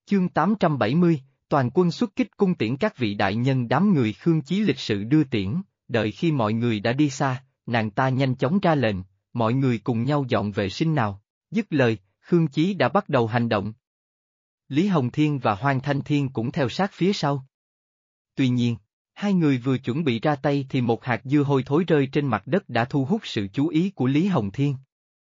Chương 870, toàn quân xuất kích cung tiễn các vị đại nhân. Đám người Khương Chí lịch sự đưa tiễn, đợi khi mọi người đã đi xa, nàng ta nhanh chóng ra lệnh, mọi người cùng nhau dọn vệ sinh nào. Dứt lời, Khương Chí đã bắt đầu hành động. Lý Hồng Thiên và Hoàng Thanh Thiên cũng theo sát phía sau. Tuy nhiên, hai người vừa chuẩn bị ra tay thì một hạt dưa hôi thối rơi trên mặt đất đã thu hút sự chú ý của Lý Hồng Thiên.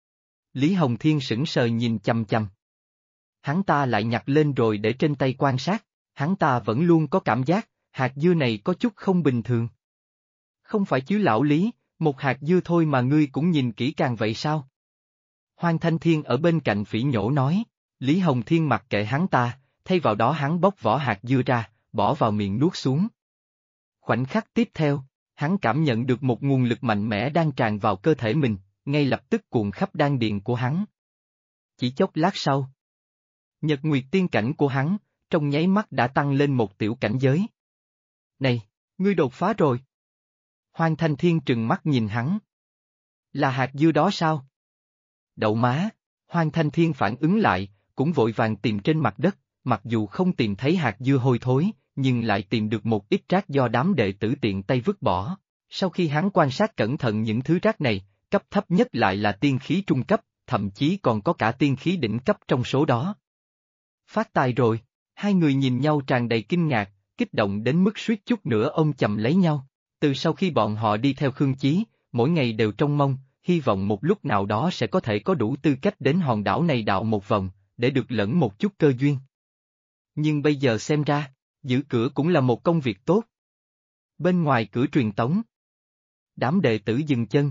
Lý Hồng Thiên sững sờ nhìn chằm chằm. Hắn ta lại nhặt lên rồi để trên tay quan sát, hắn ta vẫn luôn có cảm giác, hạt dưa này có chút không bình thường. Không phải chứ lão Lý, một hạt dưa thôi mà ngươi cũng nhìn kỹ càng vậy sao? Hoàng Thanh Thiên ở bên cạnh phỉ nhổ nói, Lý Hồng Thiên mặc kệ hắn ta, thay vào đó hắn bóc vỏ hạt dưa ra, bỏ vào miệng nuốt xuống. Khoảnh khắc tiếp theo, hắn cảm nhận được một nguồn lực mạnh mẽ đang tràn vào cơ thể mình, ngay lập tức cuồn khắp đan điền của hắn. Chỉ chốc lát sau, Nhật Nguyệt tiên cảnh của hắn, trong nháy mắt đã tăng lên một tiểu cảnh giới. Này, ngươi đột phá rồi. Hoàng Thanh Thiên trừng mắt nhìn hắn. Là hạt dưa đó sao? Đậu má, Hoàng Thanh Thiên phản ứng lại, cũng vội vàng tìm trên mặt đất, mặc dù không tìm thấy hạt dưa hôi thối, nhưng lại tìm được một ít rác do đám đệ tử tiện tay vứt bỏ. Sau khi hắn quan sát cẩn thận những thứ rác này, cấp thấp nhất lại là tiên khí trung cấp, thậm chí còn có cả tiên khí đỉnh cấp trong số đó. Phát tài rồi, hai người nhìn nhau tràn đầy kinh ngạc, kích động đến mức suýt chút nữa ôm chầm lấy nhau. Từ sau khi bọn họ đi theo Khương Chí, mỗi ngày đều trông mong, hy vọng một lúc nào đó sẽ có thể có đủ tư cách đến hòn đảo này đảo một vòng, để được lẫn một chút cơ duyên. Nhưng bây giờ xem ra, giữ cửa cũng là một công việc tốt. Bên ngoài cửa truyền tống, đám đệ tử dừng chân.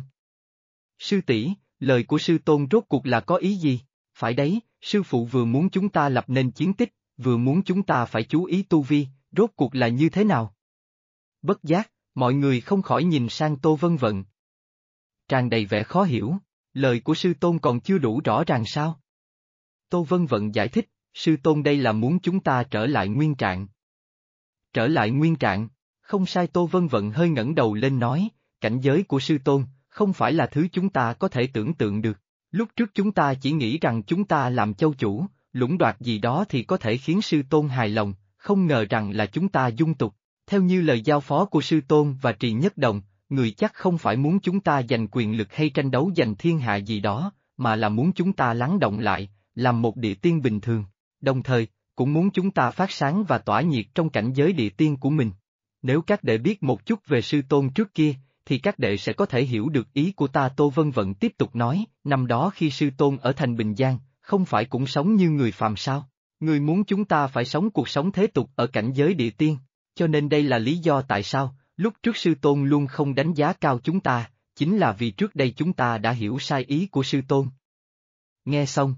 Sư tỷ, lời của sư tôn rốt cuộc là có ý gì? Phải đấy, sư phụ vừa muốn chúng ta lập nên chiến tích, vừa muốn chúng ta phải chú ý tu vi, rốt cuộc là như thế nào? Bất giác, mọi người không khỏi nhìn sang Tô Vân Vận. Tràn đầy vẻ khó hiểu, lời của sư tôn còn chưa đủ rõ ràng sao? Tô Vân Vận giải thích, sư tôn đây là muốn chúng ta trở lại nguyên trạng. Trở lại nguyên trạng, không sai. Tô Vân Vận hơi ngẩng đầu lên nói, cảnh giới của sư tôn, không phải là thứ chúng ta có thể tưởng tượng được. Lúc trước chúng ta chỉ nghĩ rằng chúng ta làm châu chủ, lũng đoạt gì đó thì có thể khiến sư tôn hài lòng, không ngờ rằng là chúng ta dung tục. Theo như lời giao phó của sư tôn và Trì Nhất Đồng, người chắc không phải muốn chúng ta giành quyền lực hay tranh đấu giành thiên hạ gì đó, mà là muốn chúng ta lắng động lại, làm một địa tiên bình thường, đồng thời, cũng muốn chúng ta phát sáng và tỏa nhiệt trong cảnh giới địa tiên của mình. Nếu các đệ biết một chút về sư tôn trước kia, thì các đệ sẽ có thể hiểu được ý của ta. Tô Vân Vận tiếp tục nói, năm đó khi sư tôn ở thành Bình Giang, không phải cũng sống như người phàm sao? Người muốn chúng ta phải sống cuộc sống thế tục ở cảnh giới địa tiên, cho nên đây là lý do tại sao, lúc trước sư tôn luôn không đánh giá cao chúng ta, chính là vì trước đây chúng ta đã hiểu sai ý của sư tôn. Nghe xong,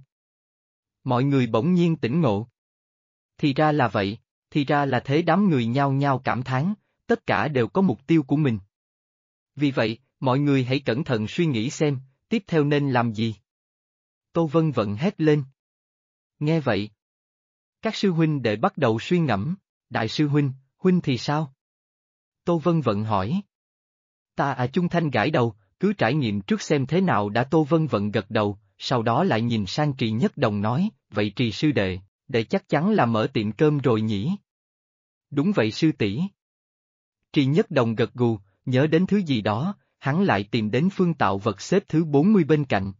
mọi người bỗng nhiên tỉnh ngộ. Thì ra là vậy, thì ra là thế. Đám người nhao nhao cảm thán, tất cả đều có mục tiêu của mình. Vì vậy, mọi người hãy cẩn thận suy nghĩ xem, tiếp theo nên làm gì. Tô Vân Vận hét lên. Nghe vậy, các sư huynh đệ bắt đầu suy ngẫm, đại sư huynh, huynh thì sao? Tô Vân Vận hỏi. Ta Chung Thanh gãi đầu, cứ trải nghiệm trước xem thế nào đã. Tô Vân Vận gật đầu, sau đó lại nhìn sang Trì Nhất Đồng nói, vậy Trì sư đệ, đệ chắc chắn là mở tiệm cơm rồi nhỉ? Đúng vậy sư tỷ. Trì Nhất Đồng gật gù, nhớ đến thứ gì đó, hắn lại tìm đến Phương Tạo Vật xếp thứ 40 bên cạnh.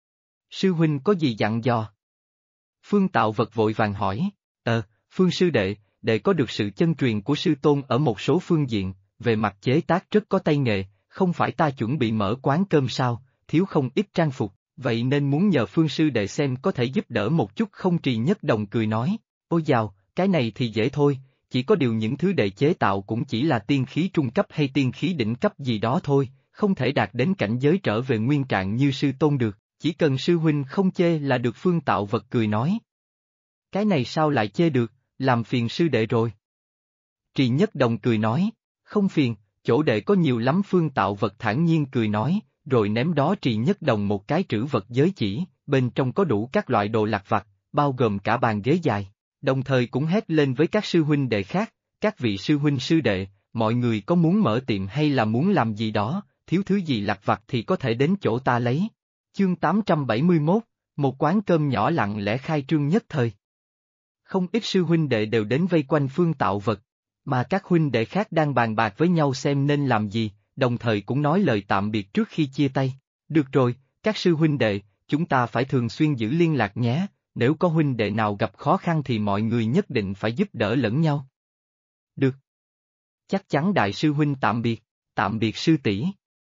Sư huynh có gì dặn dò? Phương Tạo Vật vội vàng hỏi, Phương sư đệ, đệ có được sự chân truyền của sư tôn ở một số phương diện, về mặt chế tác rất có tay nghề, không phải ta chuẩn bị mở quán cơm sao, thiếu không ít trang phục, vậy nên muốn nhờ Phương sư đệ xem có thể giúp đỡ một chút không. Trì Nhất Đồng cười nói, ôi dào, cái này thì dễ thôi, chỉ có điều những thứ đệ chế tạo cũng chỉ là tiên khí trung cấp hay tiên khí đỉnh cấp gì đó thôi, không thể đạt đến cảnh giới trở về nguyên trạng như sư tôn được, chỉ cần sư huynh không chê là được. Phương Tạo Vật cười nói. Cái này sao lại chê được, làm phiền sư đệ rồi. Trì Nhất Đồng cười nói, không phiền, chỗ đệ có nhiều lắm. Phương Tạo Vật thản nhiên cười nói, rồi ném đó Trì Nhất Đồng một cái trữ vật giới chỉ, bên trong có đủ các loại đồ lặt vặt, bao gồm cả bàn ghế dài, đồng thời cũng hét lên với các sư huynh đệ khác, các vị sư huynh sư đệ, mọi người có muốn mở tiệm hay là muốn làm gì đó, thiếu thứ gì lặt vặt thì có thể đến chỗ ta lấy. Chương 871, một quán cơm nhỏ lặng lẽ khai trương nhất thời. Không ít sư huynh đệ đều đến vây quanh Phương Tạo Vật, mà các huynh đệ khác đang bàn bạc với nhau xem nên làm gì, đồng thời cũng nói lời tạm biệt trước khi chia tay. Được rồi, các sư huynh đệ, chúng ta phải thường xuyên giữ liên lạc nhé, nếu có huynh đệ nào gặp khó khăn thì mọi người nhất định phải giúp đỡ lẫn nhau. Được. Chắc chắn đại sư huynh tạm biệt sư tỷ.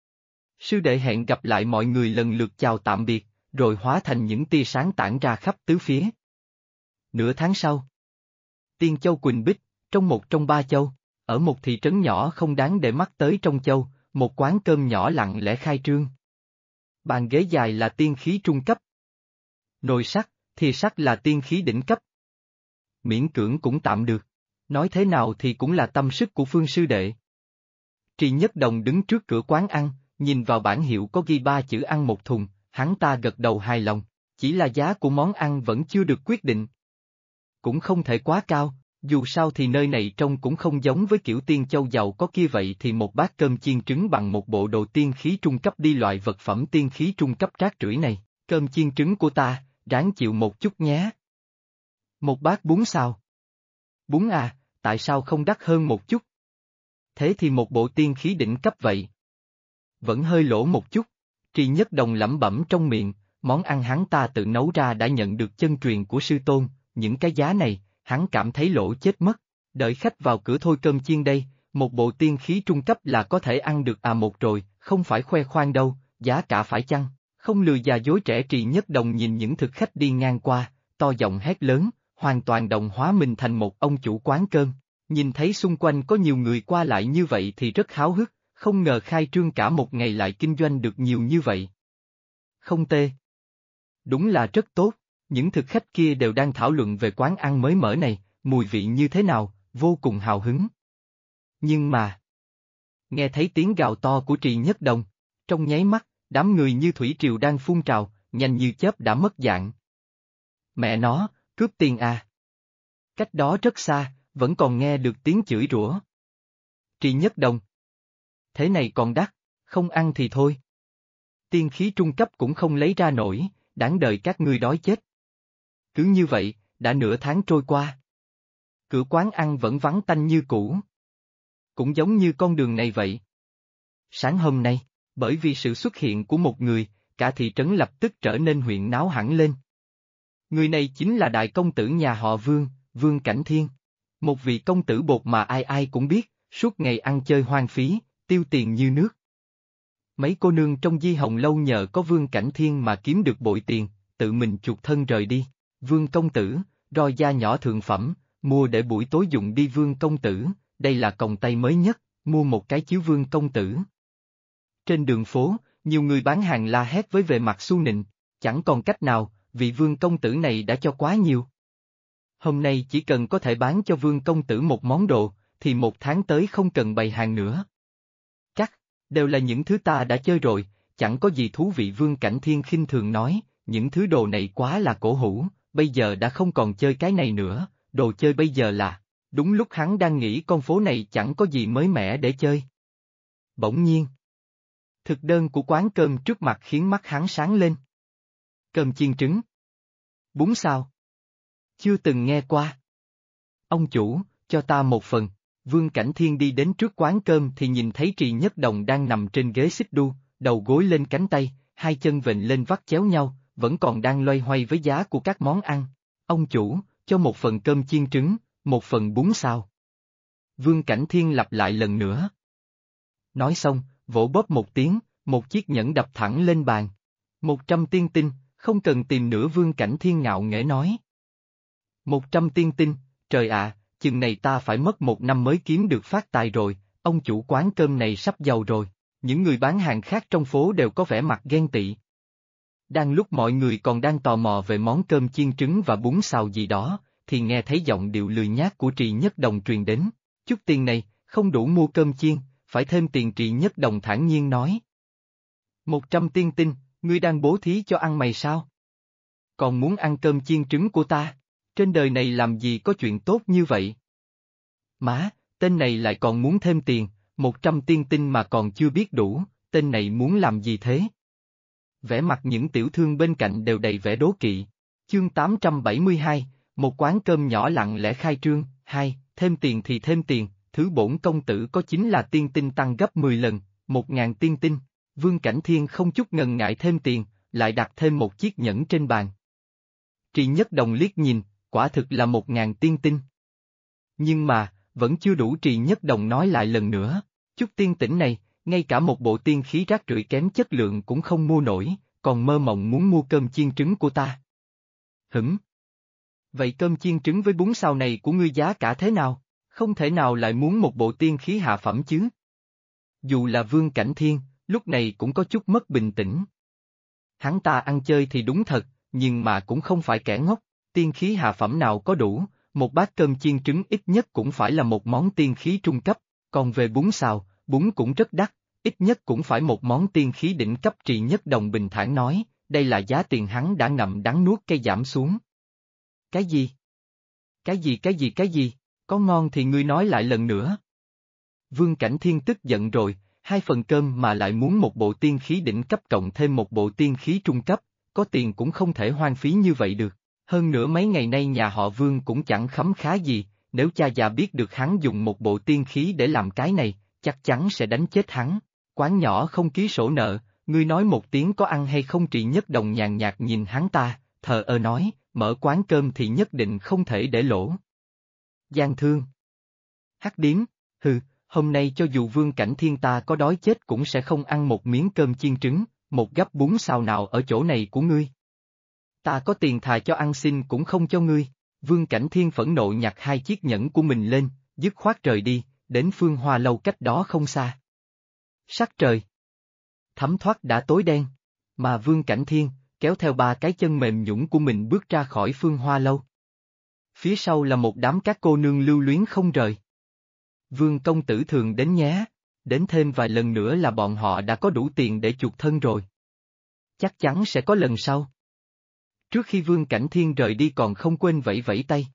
Sư đệ hẹn gặp lại mọi người lần lượt chào tạm biệt, rồi hóa thành những tia sáng tản ra khắp tứ phía. Nửa tháng sau, Tiên Châu Quỳnh Bích, trong một trong ba châu, ở một thị trấn nhỏ không đáng để mắt tới trong châu, một quán cơm nhỏ lặng lẽ khai trương. Bàn ghế dài là tiên khí trung cấp. Nồi sắt, thìa sắt là tiên khí đỉnh cấp. Miễn cưỡng cũng tạm được. Nói thế nào thì cũng là tâm sức của Phương sư đệ. Trì Nhất Đồng đứng trước cửa quán ăn, nhìn vào bảng hiệu có ghi 3 chữ ăn một thùng, hắn ta gật đầu hài lòng, chỉ là giá của món ăn vẫn chưa được quyết định. Cũng không thể quá cao, dù sao thì nơi này trông cũng không giống với kiểu Tiên Châu giàu có kia, vậy thì một bát cơm chiên trứng bằng một bộ đồ tiên khí trung cấp đi, loại vật phẩm tiên khí trung cấp rác rưởi này, cơm chiên trứng của ta, ráng chịu một chút nhé. Một bát bún xào. Bún à, tại sao không đắt hơn một chút? Thế thì một bộ tiên khí đỉnh cấp vậy. Vẫn hơi lỗ một chút, Trì Nhất Đồng lẩm bẩm trong miệng, món ăn hắn ta tự nấu ra đã nhận được chân truyền của sư tôn, những cái giá này, hắn cảm thấy lỗ chết mất, đợi khách vào cửa thôi. Cơm chiên đây, một bộ tiên khí trung cấp là có thể ăn được à? Một rồi, không phải khoe khoang đâu, giá cả phải chăng, không lừa già dối trẻ. Trì Nhất Đồng nhìn những thực khách đi ngang qua, to giọng hét lớn, hoàn toàn đồng hóa mình thành một ông chủ quán cơm, nhìn thấy xung quanh có nhiều người qua lại như vậy thì rất háo hức, không ngờ khai trương cả một ngày lại kinh doanh được nhiều như vậy. Không tệ. Đúng là rất tốt, những thực khách kia đều đang thảo luận về quán ăn mới mở này, mùi vị như thế nào, vô cùng hào hứng. Nhưng mà, nghe thấy tiếng gào to của Trì Nhất Đồng, trong nháy mắt, đám người như thủy triều đang phun trào, nhanh như chớp đã mất dạng. Mẹ nó, cướp tiền à? Cách đó rất xa, vẫn còn nghe được tiếng chửi rủa. Trì Nhất Đồng. Thế này còn đắt, không ăn thì thôi. Tiên khí trung cấp cũng không lấy ra nổi, đáng đời các ngươi đói chết. Cứ như vậy, đã nửa tháng trôi qua. Cửa quán ăn vẫn vắng tanh như cũ. Cũng giống như con đường này vậy. Sáng hôm nay, bởi vì sự xuất hiện của một người, cả thị trấn lập tức trở nên huyên náo hẳn lên. Người này chính là đại công tử nhà họ Vương, Vương Cảnh Thiên. Một vị công tử bột mà ai ai cũng biết, suốt ngày ăn chơi hoang phí, tiêu tiền như nước. Mấy cô nương trong Di Hồng Lâu nhờ có Vương Cảnh Thiên mà kiếm được bội tiền, tự mình chuộc thân rời đi. Vương công tử, roi da nhỏ thượng phẩm, mua để buổi tối dùng đi. Vương công tử, đây là còng tay mới nhất, mua một cái chiếu. Vương công tử. Trên đường phố, nhiều người bán hàng la hét với vẻ mặt su nịnh, chẳng còn cách nào, vị Vương công tử này đã cho quá nhiều. Hôm nay chỉ cần có thể bán cho Vương công tử một món đồ, thì một tháng tới không cần bày hàng nữa. Đều là những thứ ta đã chơi rồi, chẳng có gì thú vị. Vương Cảnh Thiên khinh thường nói, những thứ đồ này quá là cổ hủ, bây giờ đã không còn chơi cái này nữa, đồ chơi bây giờ là... Đúng lúc hắn đang nghĩ con phố này chẳng có gì mới mẻ để chơi. Bỗng nhiên, thực đơn của quán cơm trước mặt khiến mắt hắn sáng lên. Cơm chiên trứng. Bún xào. Chưa từng nghe qua. Ông chủ, cho ta một phần. Vương Cảnh Thiên đi đến trước quán cơm thì nhìn thấy Trì Nhất Đồng đang nằm trên ghế xích đu, đầu gối lên cánh tay, hai chân vịnh lên vắt chéo nhau, vẫn còn đang loay hoay với giá của các món ăn. Ông chủ, cho một phần cơm chiên trứng, một phần bún xào. Vương Cảnh Thiên lặp lại lần nữa. Nói xong, vỗ bóp một tiếng, một chiếc nhẫn đập thẳng lên bàn. 100 tiên tinh, không cần tìm nữa. Vương Cảnh Thiên ngạo nghễ nói. 100 tiên tinh, trời ạ! Chừng này ta phải mất 1 năm mới kiếm được phát tài rồi, ông chủ quán cơm này sắp giàu rồi. Những người bán hàng khác trong phố đều có vẻ mặt ghen tị. Đang lúc mọi người còn đang tò mò về món cơm chiên trứng và bún xào gì đó, thì nghe thấy giọng điệu lười nhác của Trì Nhất Đồng truyền đến. Chút tiền này, không đủ mua cơm chiên, phải thêm tiền. Trì Nhất Đồng thản nhiên nói. 100 tiên tinh, ngươi đang bố thí cho ăn mày sao? Còn muốn ăn cơm chiên trứng của ta? Trên đời này làm gì có chuyện tốt như vậy? Má, tên này lại còn muốn thêm tiền, 100 tiên tinh mà còn chưa biết đủ, tên này muốn làm gì thế? Vẻ mặt những tiểu thương bên cạnh đều đầy vẻ đố kỵ. Chương 872, một quán cơm nhỏ lặng lẽ khai trương, hai, thêm tiền thì thêm tiền, thứ bổn công tử có chính là tiên tinh tăng gấp 10 lần, 1.000 tiên tinh. Vương Cảnh Thiên không chút ngần ngại thêm tiền, lại đặt thêm một chiếc nhẫn trên bàn. Trì Nhất Đồng liếc nhìn, quả thực là 1.000 tiên tinh. Nhưng mà, vẫn chưa đủ. Trì Nhất Đồng nói lại lần nữa, chút tiên tĩnh này, ngay cả một bộ tiên khí rác rưởi kém chất lượng cũng không mua nổi, còn mơ mộng muốn mua cơm chiên trứng của ta. Vậy cơm chiên trứng với bún xào này của ngươi giá cả thế nào? Không thể nào lại muốn một bộ tiên khí hạ phẩm chứ? Dù là Vương Cảnh Thiên, lúc này cũng có chút mất bình tĩnh. Hắn ta ăn chơi thì đúng thật, nhưng mà cũng không phải kẻ ngốc, tiên khí hạ phẩm nào có đủ, một bát cơm chiên trứng ít nhất cũng phải là một món tiên khí trung cấp, còn về bún xào, bún cũng rất đắt, ít nhất cũng phải một món tiên khí đỉnh cấp. Trì Nhất Đồng bình thản nói, đây là giá tiền hắn đã ngậm đắng nuốt cay giảm xuống. Cái gì? Cái gì? Có ngon thì ngươi nói lại lần nữa. Vương Cảnh Thiên tức giận rồi, 2 phần cơm mà lại muốn một bộ tiên khí đỉnh cấp cộng thêm một bộ tiên khí trung cấp, có tiền cũng không thể hoang phí như vậy được. Hơn nữa mấy ngày nay nhà họ Vương cũng chẳng khấm khá gì, nếu cha già biết được hắn dùng một bộ tiên khí để làm cái này, chắc chắn sẽ đánh chết hắn. Quán nhỏ không ký sổ nợ, ngươi nói một tiếng có ăn hay không? Trì Nhất Đồng nhàn nhạt nhìn hắn ta, thờ ơ nói, mở quán cơm thì nhất định không thể để lỗ. Gian thương. Hắc điếm, hôm nay cho dù Vương Cảnh Thiên ta có đói chết cũng sẽ không ăn một miếng cơm chiên trứng, một gắp bún xào nào ở chỗ này của ngươi. Ta có tiền thà cho ăn xin cũng không cho ngươi. Vương Cảnh Thiên phẫn nộ nhặt 2 chiếc nhẫn của mình lên, dứt khoát rời đi, đến Phương Hoa Lâu cách đó không xa. Sắc trời thấm thoát đã tối đen, mà Vương Cảnh Thiên kéo theo 3 cái chân mềm nhũn của mình bước ra khỏi Phương Hoa Lâu. Phía sau là một đám các cô nương lưu luyến không rời. Vương công tử thường đến nhé, đến thêm vài lần nữa là bọn họ đã có đủ tiền để chuộc thân rồi. Chắc chắn sẽ có lần sau. Trước khi Vương Cảnh Thiên rời đi còn không quên vẫy vẫy tay.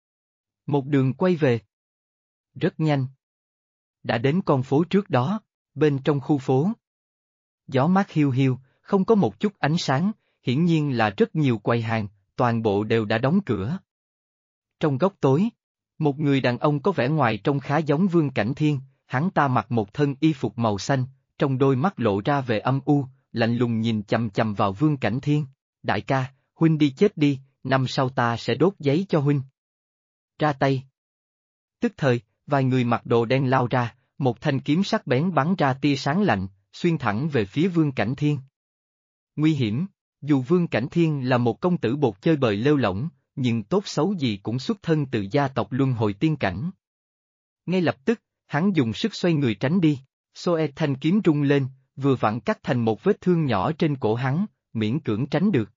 Một đường quay về. Rất nhanh. Đã đến con phố trước đó, bên trong khu phố. Gió mát hiu hiu, không có một chút ánh sáng, hiển nhiên là rất nhiều quầy hàng, toàn bộ đều đã đóng cửa. Trong góc tối, một người đàn ông có vẻ ngoài trông khá giống Vương Cảnh Thiên, hắn ta mặc một thân y phục màu xanh, trong đôi mắt lộ ra vẻ âm u, lạnh lùng nhìn chằm chằm vào Vương Cảnh Thiên. Đại ca, huynh đi chết đi, năm sau ta sẽ đốt giấy cho huynh. Ra tay. Tức thời, vài người mặc đồ đen lao ra, một thanh kiếm sắc bén bắn ra tia sáng lạnh, xuyên thẳng về phía Vương Cảnh Thiên. Nguy hiểm, dù Vương Cảnh Thiên là một công tử bột chơi bời lêu lỏng, nhưng tốt xấu gì cũng xuất thân từ gia tộc luân hồi tiên cảnh. Ngay lập tức, hắn dùng sức xoay người tránh đi, Soe thanh kiếm rung lên, vừa vặn cắt thành một vết thương nhỏ trên cổ hắn, miễn cưỡng tránh được.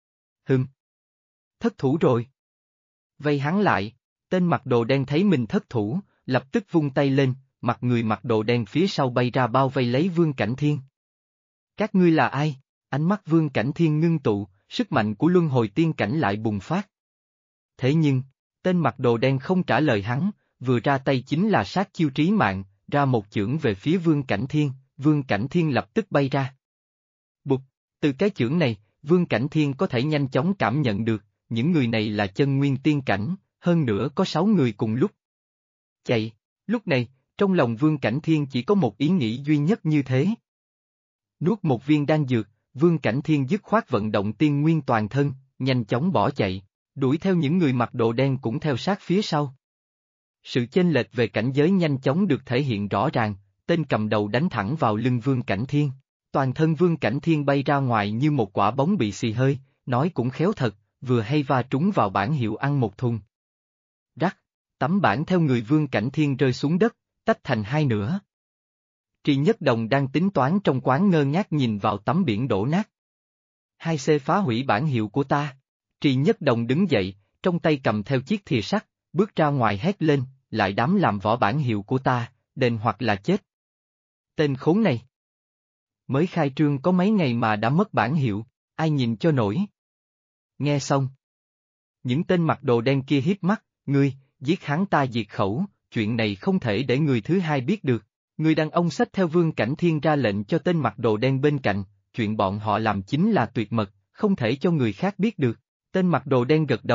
Thất thủ rồi. Vây hắn lại, tên mặc đồ đen thấy mình thất thủ, lập tức vung tay lên, mặt người mặc đồ đen phía sau bay ra bao vây lấy Vương Cảnh Thiên. Các ngươi là ai? Ánh mắt Vương Cảnh Thiên ngưng tụ, sức mạnh của luân hồi tiên cảnh lại bùng phát. Thế nhưng, tên mặc đồ đen không trả lời hắn, vừa ra tay chính là sát chiêu trí mạng, ra một chưởng về phía Vương Cảnh Thiên, Vương Cảnh Thiên lập tức bay ra. Bụp, từ cái chưởng này, Vương Cảnh Thiên có thể nhanh chóng cảm nhận được, những người này là chân nguyên tiên cảnh, hơn nữa có 6 người cùng lúc. Chạy, lúc này, trong lòng Vương Cảnh Thiên chỉ có một ý nghĩ duy nhất như thế. Nuốt một viên đan dược, Vương Cảnh Thiên dứt khoát vận động tiên nguyên toàn thân, nhanh chóng bỏ chạy, đuổi theo những người mặc đồ đen cũng theo sát phía sau. Sự chênh lệch về cảnh giới nhanh chóng được thể hiện rõ ràng, tên cầm đầu đánh thẳng vào lưng Vương Cảnh Thiên. Toàn thân Vương Cảnh Thiên bay ra ngoài như một quả bóng bị xì hơi, nói cũng khéo thật, vừa hay va trúng vào bảng hiệu ăn một thùng. Rắc, tấm bảng theo người Vương Cảnh Thiên rơi xuống đất, tách thành 2 nửa. Trì Nhất Đồng đang tính toán trong quán ngơ ngác nhìn vào tấm biển đổ nát. 2C phá hủy bảng hiệu của ta. Trì Nhất Đồng đứng dậy, trong tay cầm theo chiếc thìa sắt, bước ra ngoài hét lên, lại dám làm vỏ bảng hiệu của ta, đền hoặc là chết. Tên khốn này. Mới khai trương có mấy ngày mà đã mất bảng hiệu, ai nhìn cho nổi. Nghe xong. Những tên mặc đồ đen kia hiếp mắt, ngươi, giết hắn ta diệt khẩu, chuyện này không thể để người thứ hai biết được. Người đàn ông xách theo Vương Cảnh Thiên ra lệnh cho tên mặc đồ đen bên cạnh, chuyện bọn họ làm chính là tuyệt mật, không thể cho người khác biết được. Tên mặc đồ đen gật đầu,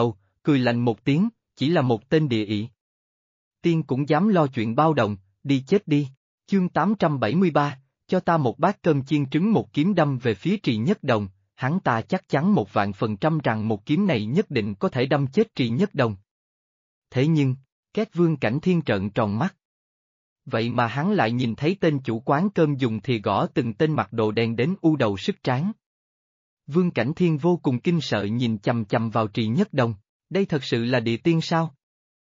cười lạnh một tiếng, chỉ là một tên địa ị. Tiên cũng dám lo chuyện bao đồng, đi chết đi. Chương 873, cho ta một bát cơm chiên trứng, một kiếm đâm về phía Trì Nhất Đồng, hắn ta chắc chắn 1.000% rằng một kiếm này nhất định có thể đâm chết Trì Nhất Đồng. Thế nhưng, Két Vương Cảnh Thiên trợn tròn mắt. Vậy mà hắn lại nhìn thấy tên chủ quán cơm dùng thìa gõ từng tên mặc đồ đen đến u đầu sức tráng. Vương Cảnh Thiên vô cùng kinh sợ nhìn chằm chằm vào Trì Nhất Đồng, đây thật sự là địa tiên sao?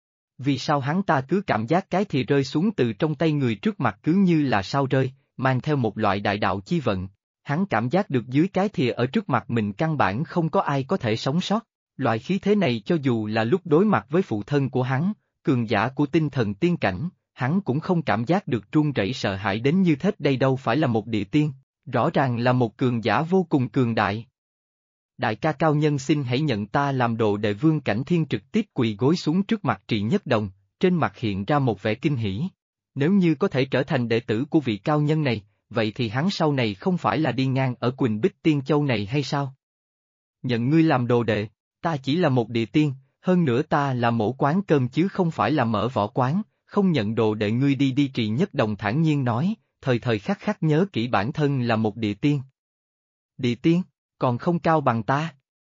Vì sao hắn ta cứ cảm giác cái thìa rơi xuống từ trong tay người trước mặt cứ như là sao rơi, mang theo một loại đại đạo chi vận, hắn cảm giác được dưới cái thìa ở trước mặt mình căn bản không có ai có thể sống sót, loại khí thế này cho dù là lúc đối mặt với phụ thân của hắn, cường giả của tinh thần tiên cảnh, hắn cũng không cảm giác được run rẩy sợ hãi đến như thế. Đây đâu phải là một địa tiên, rõ ràng là một cường giả vô cùng cường đại. Đại ca Cao Nhân, xin hãy nhận ta làm đồ đệ. Vương Cảnh Thiên trực tiếp quỳ gối xuống trước mặt Trì Nhất Đồng, trên mặt hiện ra một vẻ kinh hỉ. Nếu như có thể trở thành đệ tử của vị cao nhân này, vậy thì hắn sau này không phải là đi ngang ở Quỳnh Bích Tiên Châu này hay sao? Nhận ngươi làm đồ đệ, ta chỉ là một địa tiên, hơn nữa ta là mổ quán cơm chứ không phải là mở võ quán, không nhận đồ đệ. Ngươi đi đi. Trì Nhất Đồng thản nhiên nói, thời thời khắc khắc nhớ kỹ bản thân là một địa tiên. Địa tiên? Còn không cao bằng ta.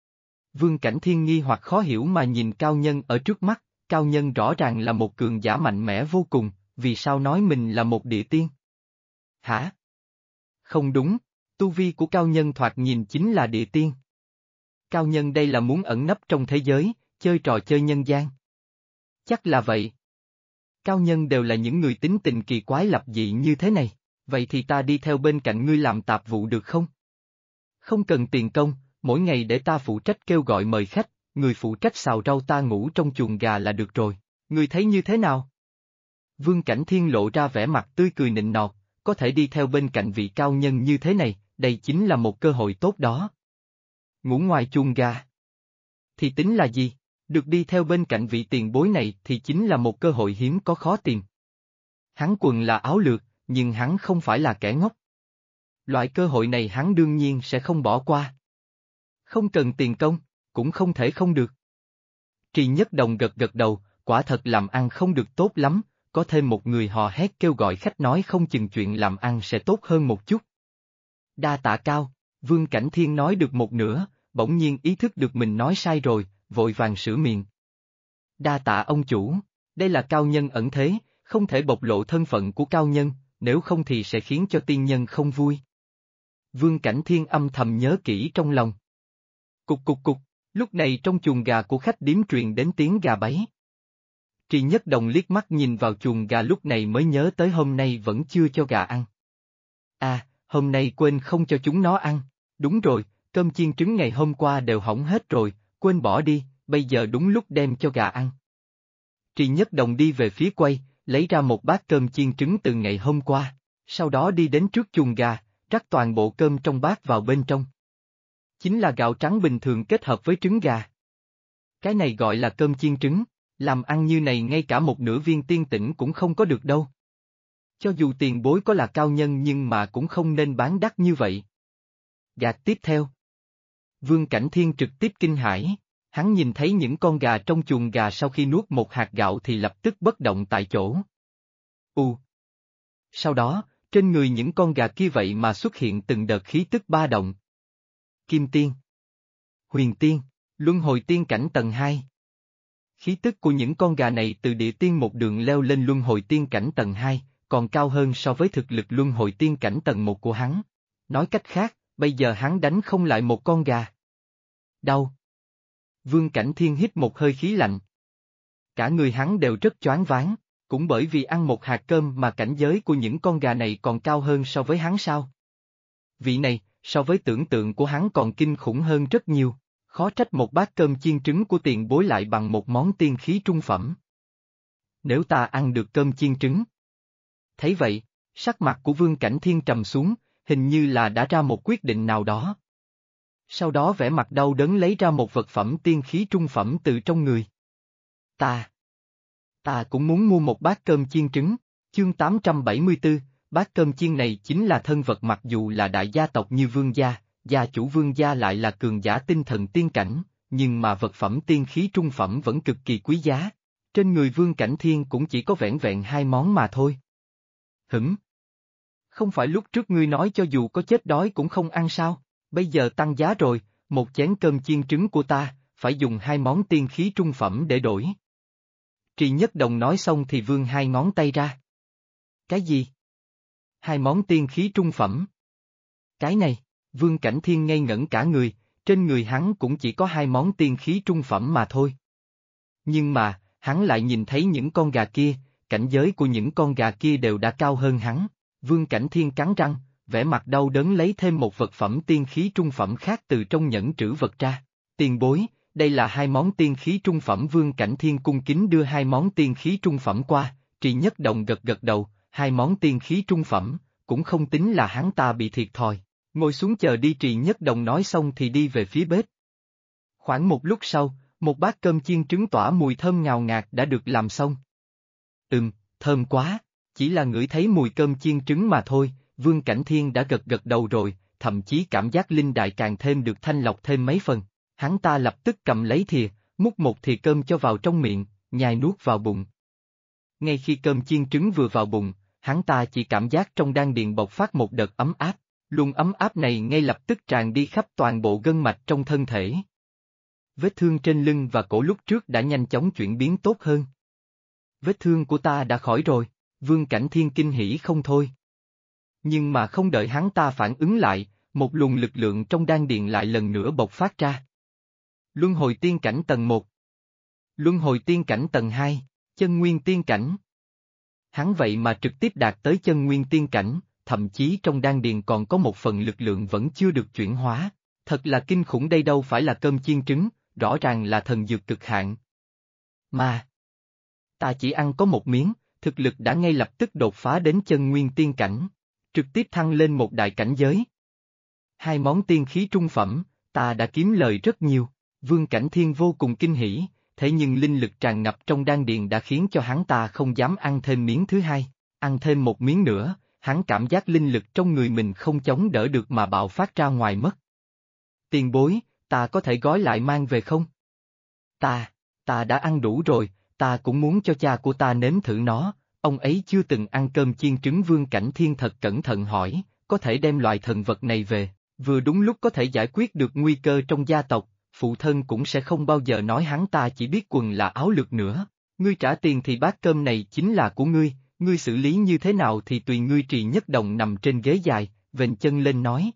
Vương Cảnh Thiên nghi hoặc khó hiểu mà nhìn cao nhân ở trước mắt, cao nhân rõ ràng là một cường giả mạnh mẽ vô cùng, vì sao nói mình là một địa tiên? Hả? Không đúng, tu vi của cao nhân thoạt nhìn chính là địa tiên. Cao nhân đây là muốn ẩn nấp trong thế giới, chơi trò chơi nhân gian. Chắc là vậy. Cao nhân đều là những người tính tình kỳ quái lập dị như thế này, vậy thì ta đi theo bên cạnh ngươi làm tạp vụ được không? Không cần tiền công, mỗi ngày để ta phụ trách kêu gọi mời khách, người phụ trách xào rau, ta ngủ trong chuồng gà là được rồi, ngươi thấy như thế nào? Vương Cảnh Thiên lộ ra vẻ mặt tươi cười nịnh nọt, có thể đi theo bên cạnh vị cao nhân như thế này, đây chính là một cơ hội tốt đó. Ngủ ngoài chuồng gà thì tính là gì, được đi theo bên cạnh vị tiền bối này thì chính là một cơ hội hiếm có khó tìm. Hắn quần là áo lược, nhưng hắn không phải là kẻ ngốc. Loại cơ hội này hắn đương nhiên sẽ không bỏ qua. Không cần tiền công, cũng không thể không được. Trì Nhất Đồng gật gật đầu, quả thật làm ăn không được tốt lắm, có thêm một người hò hét kêu gọi khách nói không chừng chuyện làm ăn sẽ tốt hơn một chút. Đa tạ Cao, Vương Cảnh Thiên nói được một nửa, bỗng nhiên ý thức được mình nói sai rồi, vội vàng sửa miệng. Đa tạ ông chủ, đây là cao nhân ẩn thế, không thể bộc lộ thân phận của cao nhân, nếu không thì sẽ khiến cho tiên nhân không vui. Vương Cảnh Thiên âm thầm nhớ kỹ trong lòng. Cục cục cục, lúc này trong chuồng gà của khách điếm truyền đến tiếng gà bấy. Trì Nhất Đồng liếc mắt nhìn vào chuồng gà lúc này mới nhớ tới hôm nay vẫn chưa cho gà ăn. À, hôm nay quên không cho chúng nó ăn, đúng rồi, cơm chiên trứng ngày hôm qua đều hỏng hết rồi, quên bỏ đi, bây giờ đúng lúc đem cho gà ăn. Trì Nhất Đồng đi về phía quầy, lấy ra một bát cơm chiên trứng từ ngày hôm qua, sau đó đi đến trước chuồng gà, rắc toàn bộ cơm trong bát vào bên trong. Chính là gạo trắng bình thường kết hợp với trứng gà. Cái này gọi là cơm chiên trứng, làm ăn như này ngay cả một nửa viên tiên tỉnh cũng không có được đâu. Cho dù tiền bối có là cao nhân nhưng mà cũng không nên bán đắt như vậy. Gạt tiếp theo. Vương Cảnh Thiên trực tiếp kinh hãi, hắn nhìn thấy những con gà trong chuồng gà sau khi nuốt một hạt gạo thì lập tức bất động tại chỗ. Sau đó, trên người những con gà kia vậy mà xuất hiện từng đợt khí tức ba động. Kim Tiên, Huyền Tiên, Luân Hồi Tiên cảnh tầng 2. Khí tức của những con gà này từ địa tiên một đường leo lên Luân Hồi Tiên cảnh tầng 2, còn cao hơn so với thực lực Luân Hồi Tiên cảnh tầng 1 của hắn. Nói cách khác, bây giờ hắn đánh không lại một con gà. Đau. Vương Cảnh Thiên hít một hơi khí lạnh. Cả người hắn đều rất choáng váng, cũng bởi vì ăn một hạt cơm mà cảnh giới của những con gà này còn cao hơn so với hắn sao. Vị này, so với tưởng tượng của hắn còn kinh khủng hơn rất nhiều, khó trách một bát cơm chiên trứng của tiền bối lại bằng một món tiên khí trung phẩm. Nếu ta ăn được cơm chiên trứng. Thấy vậy, sắc mặt của Vương Cảnh Thiên trầm xuống, hình như là đã ra một quyết định nào đó. Sau đó vẻ mặt đau đớn lấy ra một vật phẩm tiên khí trung phẩm từ trong người. Ta cũng muốn mua một bát cơm chiên trứng, chương 874, bát cơm chiên này chính là thân vật mặc dù là đại gia tộc như Vương gia, gia chủ Vương gia lại là cường giả tinh thần tiên cảnh, nhưng mà vật phẩm tiên khí trung phẩm vẫn cực kỳ quý giá. Trên người Vương Cảnh Thiên cũng chỉ có vẻn vẹn 2 món mà thôi. Không phải lúc trước ngươi nói cho dù có chết đói cũng không ăn sao, bây giờ tăng giá rồi, một chén cơm chiên trứng của ta, phải dùng 2 món tiên khí trung phẩm để đổi. Trì Nhất Đồng nói xong thì vươn 2 ngón tay ra. Cái gì? 2 món tiên khí trung phẩm? Cái này, Vương Cảnh Thiên ngây ngẩn cả người, trên người hắn cũng chỉ có 2 món tiên khí trung phẩm mà thôi. Nhưng mà, hắn lại nhìn thấy những con gà kia, cảnh giới của những con gà kia đều đã cao hơn hắn. Vương Cảnh Thiên cắn răng, vẻ mặt đau đớn lấy thêm một vật phẩm tiên khí trung phẩm khác từ trong nhẫn trữ vật ra. Tiền bối, đây là 2 món tiên khí trung phẩm. Vương Cảnh Thiên cung kính đưa 2 món tiên khí trung phẩm qua, Trì Nhất Đồng gật gật đầu, 2 món tiên khí trung phẩm, cũng không tính là hắn ta bị thiệt thòi. Ngồi xuống chờ đi. Trì Nhất Đồng nói xong thì đi về phía bếp. Khoảng một lúc sau, một bát cơm chiên trứng tỏa mùi thơm ngào ngạt đã được làm xong. Thơm quá, chỉ là ngửi thấy mùi cơm chiên trứng mà thôi, Vương Cảnh Thiên đã gật gật đầu rồi, thậm chí cảm giác linh đại càng thêm được thanh lọc thêm mấy phần. Hắn ta lập tức cầm lấy thìa, múc một thìa cơm cho vào trong miệng, nhai nuốt vào bụng. Ngay khi cơm chiên trứng vừa vào bụng, hắn ta chỉ cảm giác trong đan điền bộc phát một đợt ấm áp, luồng ấm áp này ngay lập tức tràn đi khắp toàn bộ gân mạch trong thân thể. Vết thương trên lưng và cổ lúc trước đã nhanh chóng chuyển biến tốt hơn. Vết thương của ta đã khỏi rồi, Vương Cảnh Thiên kinh hỉ không thôi. Nhưng mà không đợi hắn ta phản ứng lại, một luồng lực lượng trong đan điền lại lần nữa bộc phát ra. Luân hồi tiên cảnh tầng 1. Luân hồi tiên cảnh tầng 2, chân nguyên tiên cảnh. Hắn vậy mà trực tiếp đạt tới chân nguyên tiên cảnh, thậm chí trong đan điền còn có một phần lực lượng vẫn chưa được chuyển hóa. Thật là kinh khủng, đây đâu phải là cơm chiên trứng, rõ ràng là thần dược cực hạn. Mà, ta chỉ ăn có một miếng, thực lực đã ngay lập tức đột phá đến chân nguyên tiên cảnh, trực tiếp thăng lên một đại cảnh giới. 2 món tiên khí trung phẩm, ta đã kiếm lời rất nhiều. Vương Cảnh Thiên vô cùng kinh hỉ, thế nhưng linh lực tràn ngập trong đan điền đã khiến cho hắn ta không dám ăn thêm miếng thứ hai. Ăn thêm một miếng nữa, hắn cảm giác linh lực trong người mình không chống đỡ được mà bạo phát ra ngoài mất. Tiền bối, ta có thể gói lại mang về không? Ta đã ăn đủ rồi, ta cũng muốn cho cha của ta nếm thử nó, ông ấy chưa từng ăn cơm chiên trứng. Vương Cảnh Thiên thật cẩn thận hỏi, có thể đem loại thần vật này về, vừa đúng lúc có thể giải quyết được nguy cơ trong gia tộc, phụ thân cũng sẽ không bao giờ nói hắn ta chỉ biết quần là áo lược nữa. Ngươi trả tiền thì bát cơm này chính là của ngươi xử lý như thế nào thì tùy ngươi. Trì Nhất Đồng nằm trên ghế dài, vênh chân lên nói.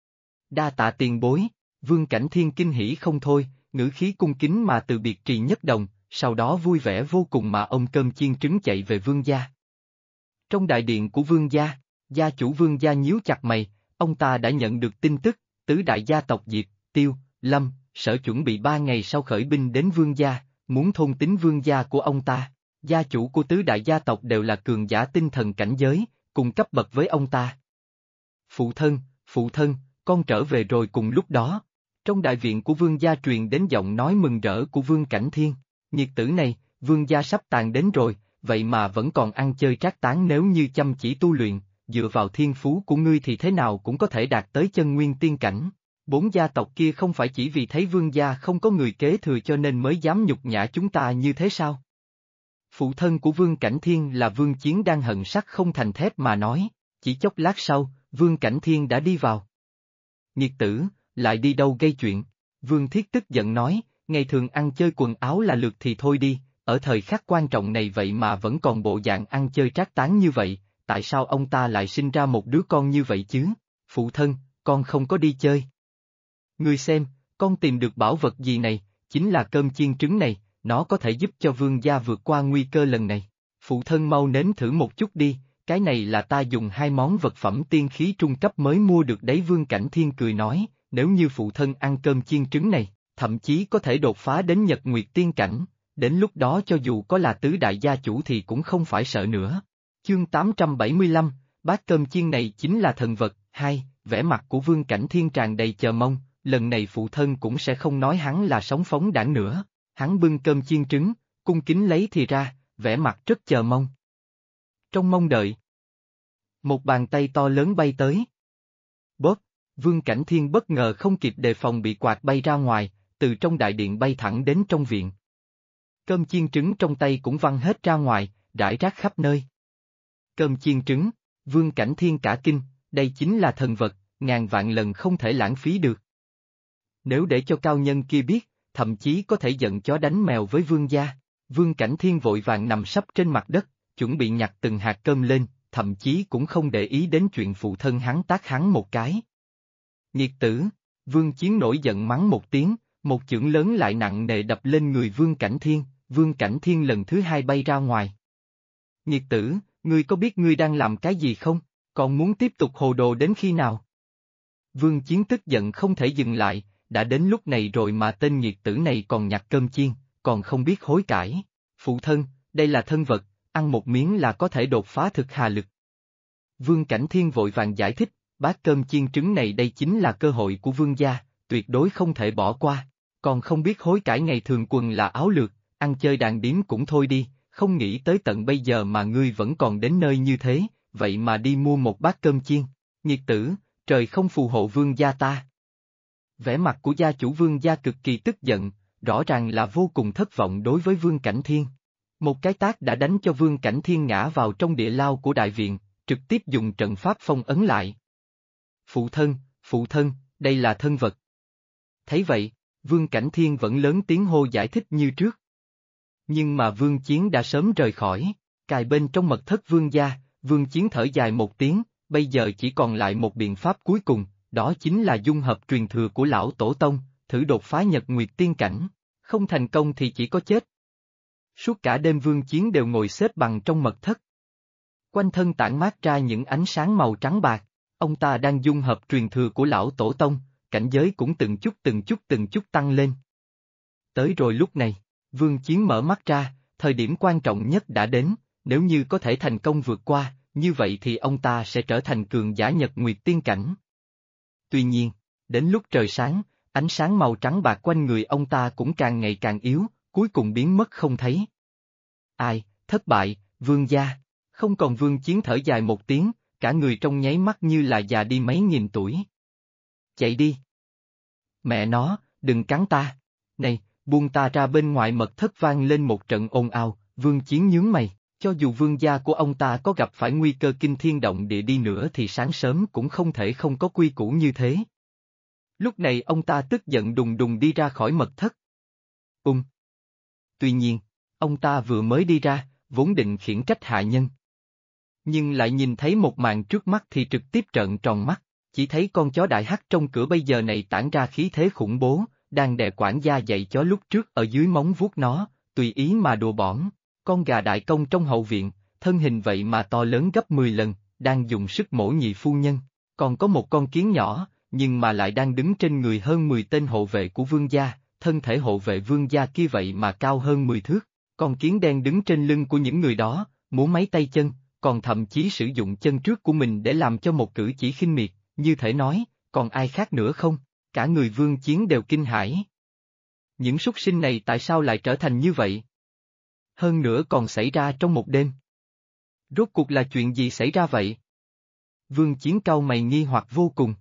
Đa tạ tiền bối. Vương Cảnh Thiên kinh hỉ không thôi, ngữ khí cung kính mà từ biệt Trì Nhất Đồng, sau đó vui vẻ vô cùng mà ôm cơm chiên trứng chạy về Vương gia. Trong đại điện của Vương gia, gia chủ Vương gia nhíu chặt mày, ông ta đã nhận được tin tức, tứ đại gia tộc Diệp, Tiêu, Lâm, Sở chuẩn bị 3 ngày sau khởi binh đến Vương gia, muốn thôn tính Vương gia của ông ta. Gia chủ của tứ đại gia tộc đều là cường giả tinh thần cảnh giới, cùng cấp bậc với ông ta. Phụ thân, con trở về rồi. Cùng lúc đó, trong đại viện của Vương gia truyền đến giọng nói mừng rỡ của Vương Cảnh Thiên. Nhiệt tử này, Vương gia sắp tàn đến rồi, vậy mà vẫn còn ăn chơi trác tán. Nếu như chăm chỉ tu luyện, dựa vào thiên phú của ngươi thì thế nào cũng có thể đạt tới chân nguyên tiên cảnh. 4 gia tộc kia không phải chỉ vì thấy Vương gia không có người kế thừa cho nên mới dám nhục nhã chúng ta như thế sao? Phụ thân của Vương Cảnh Thiên là Vương Chiến đang hận sắt không thành thép mà nói. Chỉ chốc lát sau, Vương Cảnh Thiên đã đi vào. Nhiệt tử, lại đi đâu gây chuyện? Vương Thiết tức giận nói, ngày thường ăn chơi quần áo là lượt thì thôi đi, ở thời khắc quan trọng này vậy mà vẫn còn bộ dạng ăn chơi trác tán như vậy, tại sao ông ta lại sinh ra một đứa con như vậy chứ? Phụ thân, con không có đi chơi. Ngươi xem, con tìm được bảo vật gì này, chính là cơm chiên trứng này, nó có thể giúp cho Vương gia vượt qua nguy cơ lần này. Phụ thân mau nếm thử một chút đi, cái này là ta dùng 2 món vật phẩm tiên khí trung cấp mới mua được đấy. Vương Cảnh Thiên cười nói, nếu như phụ thân ăn cơm chiên trứng này, thậm chí có thể đột phá đến Nhật Nguyệt tiên cảnh, đến lúc đó cho dù có là tứ đại gia chủ thì cũng không phải sợ nữa. Chương 875, bát cơm chiên này chính là thần vật. Hai, vẻ mặt của Vương Cảnh Thiên tràn đầy chờ mong, lần này phụ thân cũng sẽ không nói hắn là sống phóng đãng nữa. Hắn bưng cơm chiên trứng, cung kính lấy thì ra, vẻ mặt rất chờ mong. Trong mong đợi, một bàn tay to lớn bay tới. Bóp, Vương Cảnh Thiên bất ngờ không kịp đề phòng bị quạt bay ra ngoài, từ trong đại điện bay thẳng đến trong viện. Cơm chiên trứng trong tay cũng văng hết ra ngoài, rải rác khắp nơi. Cơm chiên trứng, Vương Cảnh Thiên cả kinh, đây chính là thần vật, ngàn vạn lần không thể lãng phí được. Nếu để cho cao nhân kia biết, thậm chí có thể giận chó đánh mèo với vương gia. Vương Cảnh Thiên vội vàng nằm sấp trên mặt đất, chuẩn bị nhặt từng hạt cơm lên, thậm chí cũng không để ý đến chuyện phụ thân hắn tát hắn một cái. Nghiệt tử, Vương Chiến nổi giận mắng một tiếng, một chưởng lớn lại nặng nề đập lên người Vương Cảnh Thiên, Vương Cảnh Thiên lần thứ hai bay ra ngoài. Nghiệt tử, ngươi có biết ngươi đang làm cái gì không, còn muốn tiếp tục hồ đồ đến khi nào? Vương Chiến tức giận không thể dừng lại, đã đến lúc này rồi mà tên nghiệt tử này còn nhặt cơm chiên, còn không biết hối cải. Phụ thân, đây là thân vật, ăn một miếng là có thể đột phá thực hà lực. Vương Cảnh Thiên vội vàng giải thích, bát cơm chiên trứng này đây chính là cơ hội của vương gia, tuyệt đối không thể bỏ qua. Còn không biết hối cải ngày thường quần là áo lược, ăn chơi đàn điếm cũng thôi đi, không nghĩ tới tận bây giờ mà ngươi vẫn còn đến nơi như thế, vậy mà đi mua một bát cơm chiên. Nghiệt tử, trời không phù hộ vương gia ta. Vẻ mặt của gia chủ vương gia cực kỳ tức giận, rõ ràng là vô cùng thất vọng đối với Vương Cảnh Thiên. Một cái tát đã đánh cho Vương Cảnh Thiên ngã vào trong địa lao của đại viện, trực tiếp dùng trận pháp phong ấn lại. Phụ thân, đây là thân vật. Thấy vậy, Vương Cảnh Thiên vẫn lớn tiếng hô giải thích như trước. Nhưng mà Vương Chiến đã sớm rời khỏi, cài bên trong mật thất vương gia, Vương Chiến thở dài một tiếng, bây giờ chỉ còn lại một biện pháp cuối cùng, đó chính là dung hợp truyền thừa của lão tổ tông, thử đột phá Nhật Nguyệt tiên cảnh, không thành công thì chỉ có chết. Suốt cả đêm Vương Chiến đều ngồi xếp bằng trong mật thất. Quanh thân tản mát ra những ánh sáng màu trắng bạc, ông ta đang dung hợp truyền thừa của lão tổ tông, cảnh giới cũng từng chút tăng lên. Tới rồi lúc này, Vương Chiến mở mắt ra, thời điểm quan trọng nhất đã đến, nếu như có thể thành công vượt qua, như vậy thì ông ta sẽ trở thành cường giả Nhật Nguyệt tiên cảnh. Tuy nhiên, đến lúc trời sáng, ánh sáng màu trắng bạc quanh người ông ta cũng càng ngày càng yếu, cuối cùng biến mất không thấy. Ai, thất bại, vương gia, không còn. Vương Chiến thở dài một tiếng, cả người trong nháy mắt như là già đi mấy nghìn tuổi. Chạy đi. Mẹ nó, đừng cắn ta. Này, buông ta ra. Bên ngoài mật thất vang lên một trận ồn ào, Vương Chiến nhướng mày, cho dù vương gia của ông ta có gặp phải nguy cơ kinh thiên động địa đi nữa thì sáng sớm cũng không thể không có quy củ như thế. Lúc này ông ta tức giận đùng đùng đi ra khỏi mật thất. Tuy nhiên, ông ta vừa mới đi ra, vốn định khiển trách hạ nhân. Nhưng lại nhìn thấy một màn trước mắt thì trực tiếp trợn tròn mắt, chỉ thấy con chó đại hắc trong cửa bây giờ này tản ra khí thế khủng bố, đang đè quản gia dạy chó lúc trước ở dưới móng vuốt nó, tùy ý mà đùa bỡn. Con gà đại công trong hậu viện, thân hình vậy mà to lớn gấp 10 lần, đang dùng sức mổ nhị phu nhân, còn có một con kiến nhỏ, nhưng mà lại đang đứng trên người hơn 10 tên hộ vệ của vương gia, thân thể hộ vệ vương gia kia vậy mà cao hơn 10 thước, con kiến đen đứng trên lưng của những người đó, múa mấy tay chân, còn thậm chí sử dụng chân trước của mình để làm cho một cử chỉ khinh miệt, như thể nói, còn ai khác nữa không? Cả người Vương Chiến đều kinh hãi. Những súc sinh này tại sao lại trở thành như vậy? Hơn nữa còn xảy ra trong một đêm. Rốt cuộc là chuyện gì xảy ra vậy? Vương Chiến cau mày nghi hoặc vô cùng.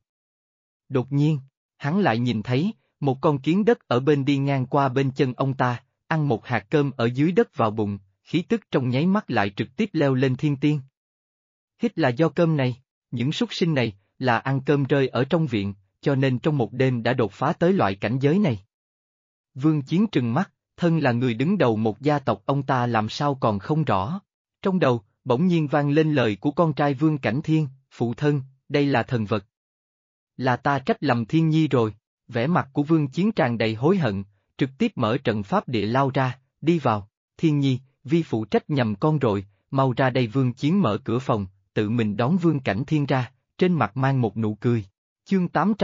Đột nhiên, hắn lại nhìn thấy, một con kiến đất ở bên đi ngang qua bên chân ông ta, ăn một hạt cơm ở dưới đất vào bụng, khí tức trong nháy mắt lại trực tiếp leo lên thiên tiên. Hít là do cơm này, những súc sinh này, là ăn cơm rơi ở trong viện, cho nên trong một đêm đã đột phá tới loại cảnh giới này. Vương Chiến trừng mắt, thân là người đứng đầu một gia tộc ông ta làm sao còn không rõ. Trong đầu, bỗng nhiên vang lên lời của con trai Vương Cảnh Thiên, phụ thân, đây là thần vật. Là ta trách lầm Thiên Nhi rồi, vẻ mặt của Vương Chiến tràn đầy hối hận, trực tiếp mở trận pháp địa lao ra, đi vào, Thiên Nhi, vi phụ trách nhầm con rồi, mau ra đây. Vương Chiến mở cửa phòng, tự mình đón Vương Cảnh Thiên ra, trên mặt mang một nụ cười. Chương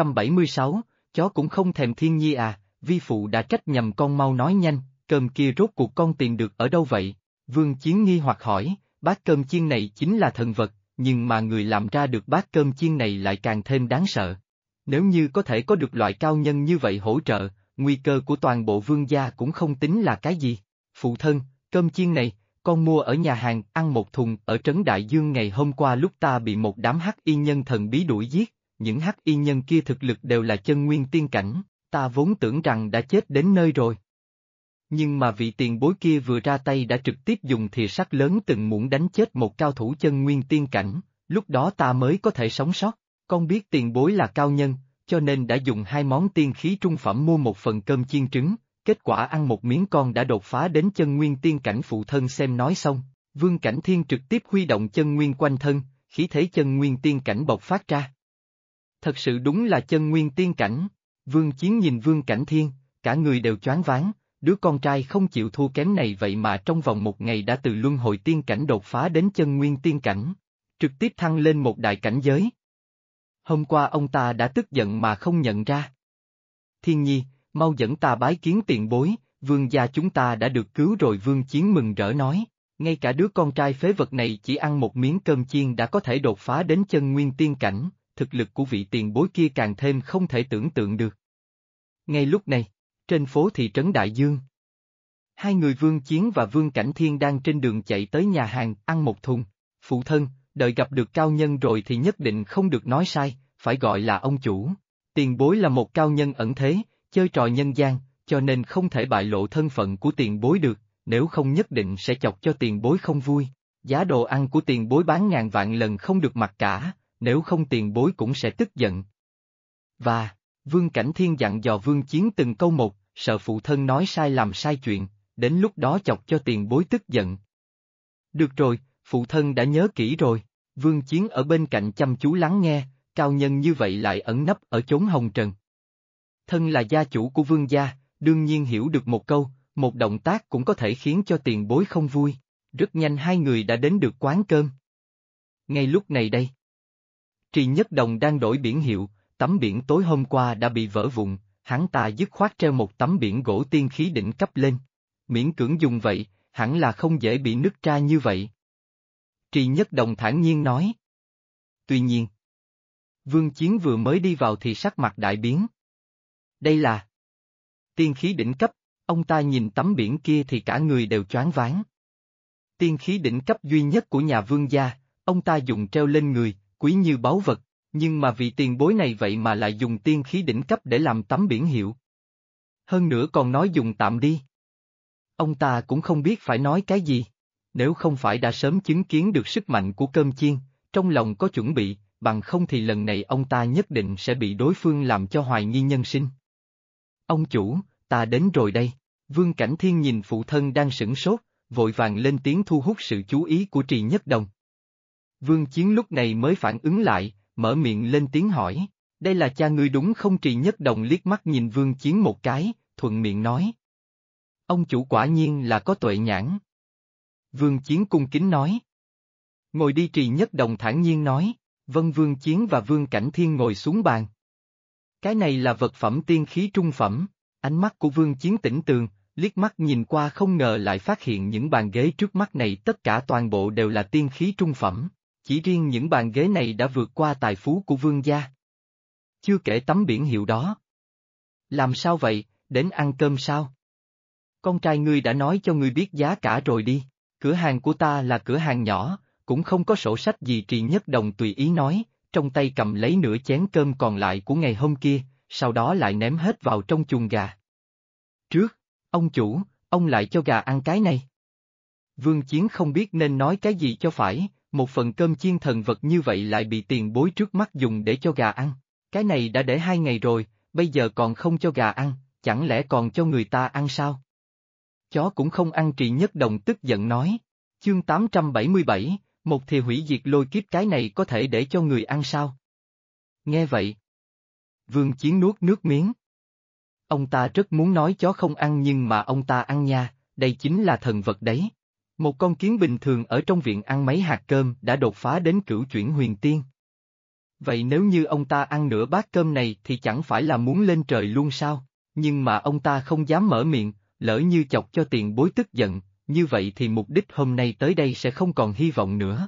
876, chó cũng không thèm Thiên Nhi à, vi phụ đã trách nhầm con, mau nói nhanh, cơm kia rốt cuộc con tìm được ở đâu vậy? Vương Chiến nghi hoặc hỏi, bát cơm chiên này chính là thần vật, nhưng mà người làm ra được bát cơm chiên này lại càng thêm đáng sợ. Nếu như có thể có được loại cao nhân như vậy hỗ trợ, nguy cơ của toàn bộ vương gia cũng không tính là cái gì. Phụ thân, cơm chiên này, con mua ở nhà hàng, ăn một thùng ở Trấn Đại Dương ngày hôm qua lúc ta bị một đám hắc y nhân thần bí đuổi giết, những hắc y nhân kia thực lực đều là chân nguyên tiên cảnh, ta vốn tưởng rằng đã chết đến nơi rồi. Nhưng mà vị tiền bối kia vừa ra tay đã trực tiếp dùng thìa sắt lớn từng muỗng đánh chết một cao thủ chân nguyên tiên cảnh, lúc đó ta mới có thể sống sót. Con biết tiền bối là cao nhân, cho nên đã dùng 2 món tiên khí trung phẩm mua một phần cơm chiên trứng, kết quả ăn một miếng con đã đột phá đến chân nguyên tiên cảnh. Phụ thân xem nói xong, Vương Cảnh Thiên trực tiếp huy động chân nguyên quanh thân, khí thế chân nguyên tiên cảnh bộc phát ra. Thật sự đúng là chân nguyên tiên cảnh. Vương Chiến nhìn Vương Cảnh Thiên, cả người đều choáng váng, đứa con trai không chịu thua kém này vậy mà trong vòng 1 ngày đã từ luân hồi tiên cảnh đột phá đến chân nguyên tiên cảnh, trực tiếp thăng lên một đại cảnh giới. Hôm qua ông ta đã tức giận mà không nhận ra. Thiên Nhi, mau dẫn ta bái kiến tiền bối, Vương gia chúng ta đã được cứu rồi. Vương Chiến mừng rỡ nói, ngay cả đứa con trai phế vật này chỉ ăn một miếng cơm chiên đã có thể đột phá đến chân nguyên tiên cảnh, thực lực của vị tiền bối kia càng thêm không thể tưởng tượng được. Ngay lúc này, trên phố thị trấn Đại Dương, hai người Vương Chiến và Vương Cảnh Thiên đang trên đường chạy tới nhà hàng ăn một thùng. Phụ thân, đợi gặp được cao nhân rồi thì nhất định không được nói sai, phải gọi là ông chủ. Tiền bối là một cao nhân ẩn thế, chơi trò nhân gian, cho nên không thể bại lộ thân phận của tiền bối được, nếu không nhất định sẽ chọc cho tiền bối không vui. Giá đồ ăn của tiền bối bán ngàn vạn lần không được mặc cả, nếu không tiền bối cũng sẽ tức giận. Và, Vương Cảnh Thiên dặn dò Vương Chiến từng câu một, sợ phụ thân nói sai làm sai chuyện, đến lúc đó chọc cho tiền bối tức giận. Được rồi, phụ thân đã nhớ kỹ rồi. Vương Chiến ở bên cạnh chăm chú lắng nghe, cao nhân như vậy lại ẩn nấp ở chốn hồng trần. Thân là gia chủ của Vương gia, đương nhiên hiểu được một câu, một động tác cũng có thể khiến cho tiền bối không vui. Rất nhanh hai người đã đến được quán cơm. Ngay lúc này đây, Trì Nhất Đồng đang đổi biển hiệu, tấm biển tối hôm qua đã bị vỡ vụn, hắn ta dứt khoát treo một tấm biển gỗ tiên khí đỉnh cấp lên. Miễn cưỡng dùng vậy, hẳn là không dễ bị nứt ra như vậy. Trì Nhất Đồng thản nhiên nói. Tuy nhiên, Vương Chiến vừa mới đi vào thì sắc mặt đại biến. Đây là tiên khí đỉnh cấp, ông ta nhìn tấm biển kia thì cả người đều choáng váng. Tiên khí đỉnh cấp duy nhất của nhà Vương gia, ông ta dùng treo lên người, quý như báu vật, nhưng mà vì tiền bối này vậy mà lại dùng tiên khí đỉnh cấp để làm tấm biển hiệu. Hơn nữa còn nói dùng tạm đi. Ông ta cũng không biết phải nói cái gì. Nếu không phải đã sớm chứng kiến được sức mạnh của cơm chiên, trong lòng có chuẩn bị, bằng không thì lần này ông ta nhất định sẽ bị đối phương làm cho hoài nghi nhân sinh. Ông chủ, ta đến rồi đây. Vương Cảnh Thiên nhìn phụ thân đang sửng sốt, vội vàng lên tiếng thu hút sự chú ý của Trì Nhất Đồng. Vương Chiến lúc này mới phản ứng lại, mở miệng lên tiếng hỏi, đây là cha ngươi đúng không? Trì Nhất Đồng liếc mắt nhìn Vương Chiến một cái, thuận miệng nói. Ông chủ quả nhiên là có tuệ nhãn. Vương Chiến cung kính nói. Ngồi đi. Trì Nhất Đồng thản nhiên nói, vâng. Vương Chiến và Vương Cảnh Thiên ngồi xuống bàn. Cái này là vật phẩm tiên khí trung phẩm, ánh mắt của Vương Chiến tỉnh tường, liếc mắt nhìn qua không ngờ lại phát hiện những bàn ghế trước mắt này tất cả toàn bộ đều là tiên khí trung phẩm, chỉ riêng những bàn ghế này đã vượt qua tài phú của Vương gia. Chưa kể tấm biển hiệu đó. Làm sao vậy, đến ăn cơm sao? Con trai ngươi đã nói cho ngươi biết giá cả rồi đi, cửa hàng của ta là cửa hàng nhỏ, cũng không có sổ sách gì. Trì Nhất Đồng tùy ý nói, trong tay cầm lấy nửa chén cơm còn lại của ngày hôm kia, sau đó lại ném hết vào trong chuồng gà. Trước, ông chủ, ông lại cho gà ăn cái này. Vương Chiến không biết nên nói cái gì cho phải, một phần cơm chiên thần vật như vậy lại bị tiền bối trước mắt dùng để cho gà ăn. Cái này đã để 2 ngày rồi, bây giờ còn không cho gà ăn, chẳng lẽ còn cho người ta ăn sao? Chó cũng không ăn. Trì Nhất Đồng tức giận nói. Chương 877, một thìa hủy diệt lôi kiếp, cái này có thể để cho người ăn sao? Nghe vậy, Vương Chiến nuốt nước miếng. Ông ta rất muốn nói chó không ăn nhưng mà ông ta ăn nha, đây chính là thần vật đấy. Một con kiến bình thường ở trong viện ăn mấy hạt cơm đã đột phá đến cửu chuyển huyền tiên. Vậy nếu như ông ta ăn nửa bát cơm này thì chẳng phải là muốn lên trời luôn sao? Nhưng mà ông ta không dám mở miệng, lỡ như chọc cho tiền bối tức giận, như vậy thì mục đích hôm nay tới đây sẽ không còn hy vọng nữa.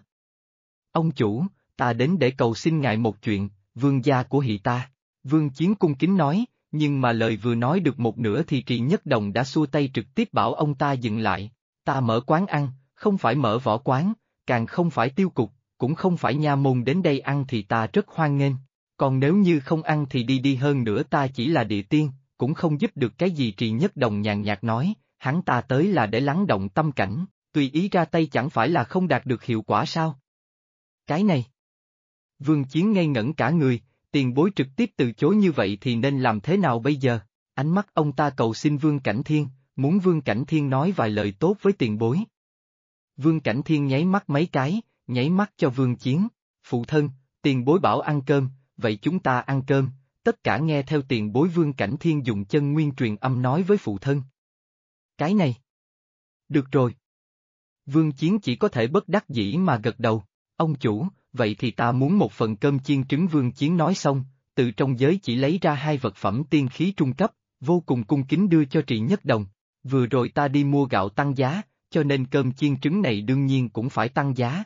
Ông chủ, ta đến để cầu xin ngài một chuyện, Vương gia của Hị ta. Vương Chiến cung kính nói, nhưng mà lời vừa nói được một nửa thì Trì Nhất Đồng đã xua tay trực tiếp bảo ông ta dừng lại. Ta mở quán ăn, không phải mở võ quán, càng không phải tiêu cục, cũng không phải nha môn, đến đây ăn thì ta rất hoan nghênh. Còn nếu như không ăn thì đi đi, hơn nữa ta chỉ là địa tiên, cũng không giúp được cái gì. Trì Nhất Đồng nhàn nhạt nói, hắn ta tới là để lắng động tâm cảnh, tùy ý ra tay chẳng phải là không đạt được hiệu quả sao? Cái này. Vương Chiến ngây ngẩn cả người, tiền bối trực tiếp từ chối như vậy thì nên làm thế nào bây giờ? Ánh mắt ông ta cầu xin Vương Cảnh Thiên, muốn Vương Cảnh Thiên nói vài lời tốt với tiền bối. Vương Cảnh Thiên nháy mắt mấy cái, nháy mắt cho Vương Chiến, phụ thân, tiền bối bảo ăn cơm, vậy chúng ta ăn cơm, tất cả nghe theo tiền bối. Vương Cảnh Thiên dùng chân nguyên truyền âm nói với phụ thân. Cái này. Được rồi. Vương Chiến chỉ có thể bất đắc dĩ mà gật đầu, ông chủ, vậy thì ta muốn một phần cơm chiên trứng. Vương Chiến nói xong, từ trong giới chỉ lấy ra 2 vật phẩm tiên khí trung cấp, vô cùng cung kính đưa cho Trì Nhất Đồng. Vừa rồi ta đi mua gạo tăng giá, cho nên cơm chiên trứng này đương nhiên cũng phải tăng giá.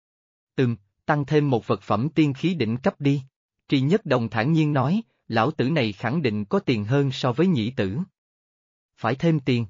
Tăng thêm một vật phẩm tiên khí đỉnh cấp đi. Trì Nhất Đồng thản nhiên nói, lão tử này khẳng định có tiền hơn so với nhị tử. Phải thêm tiền.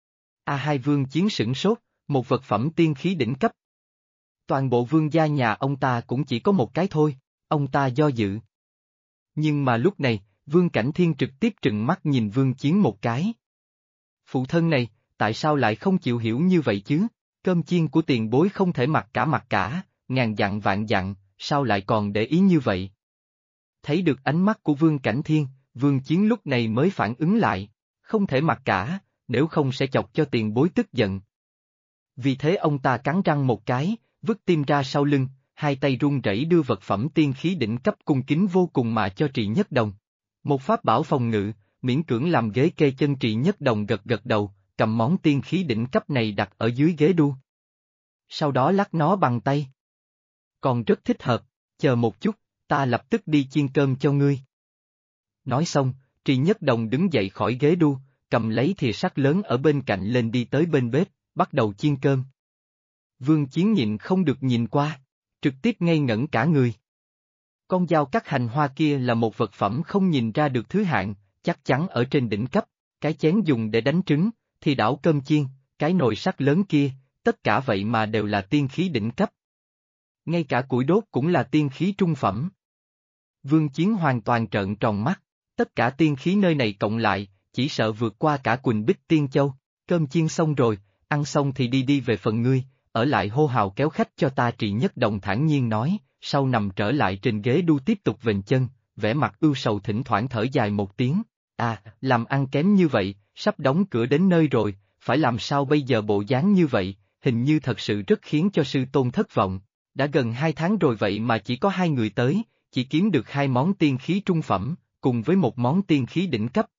Hai Vương Chiến sửng sốt, một vật phẩm tiên khí đỉnh cấp. Toàn bộ vương gia nhà ông ta cũng chỉ có một cái thôi, ông ta do dự. Nhưng mà lúc này, Vương Cảnh Thiên trực tiếp trừng mắt nhìn Vương Chiến một cái. Phụ thân này, tại sao lại không chịu hiểu như vậy chứ? Cơm chiên của tiền bối không thể mặc cả, ngàn dặn vạn dặn, sao lại còn để ý như vậy? Thấy được ánh mắt của Vương Cảnh Thiên, Vương Chiến lúc này mới phản ứng lại, không thể mặc cả, nếu không sẽ chọc cho tiền bối tức giận. Vì thế ông ta cắn răng một cái, vứt tim ra sau lưng, 2 tay run rẩy đưa vật phẩm tiên khí đỉnh cấp cung kính vô cùng mà cho Trì Nhất Đồng. Một pháp bảo phòng ngự, miễn cưỡng làm ghế kê chân. Trì Nhất Đồng gật gật đầu, cầm món tiên khí đỉnh cấp này đặt ở dưới ghế đu. Sau đó lắc nó bằng tay. Còn rất thích hợp, chờ một chút, ta lập tức đi chiên cơm cho ngươi. Nói xong, Trì Nhất Đồng đứng dậy khỏi ghế đu, cầm lấy thìa sắt lớn ở bên cạnh lên đi tới bên bếp, bắt đầu chiên cơm. Vương Chiến nhịn không được nhìn qua, trực tiếp ngây ngẩn cả người. Con dao cắt hành hoa kia là một vật phẩm không nhìn ra được thứ hạng, chắc chắn ở trên đỉnh cấp, cái chén dùng để đánh trứng, thì đảo cơm chiên, cái nồi sắt lớn kia, tất cả vậy mà đều là tiên khí đỉnh cấp. Ngay cả củi đốt cũng là tiên khí trung phẩm. Vương Chiến hoàn toàn trợn tròn mắt, tất cả tiên khí nơi này cộng lại, chỉ sợ vượt qua cả Quỳnh Bích Tiên Châu. Cơm chiên xong rồi, ăn xong thì đi về phần ngươi, ở lại hô hào kéo khách cho ta. Trì Nhất Đồng thản nhiên nói, sau nằm trở lại trên ghế đu tiếp tục vênh chân, vẻ mặt ưu sầu thỉnh thoảng thở dài một tiếng. Làm ăn kém như vậy, sắp đóng cửa đến nơi rồi, phải làm sao bây giờ? Bộ dáng như vậy, hình như thật sự rất khiến cho sư tôn thất vọng. Đã gần 2 tháng rồi vậy mà chỉ có 2 người tới, chỉ kiếm được 2 món tiên khí trung phẩm, cùng với một món tiên khí đỉnh cấp.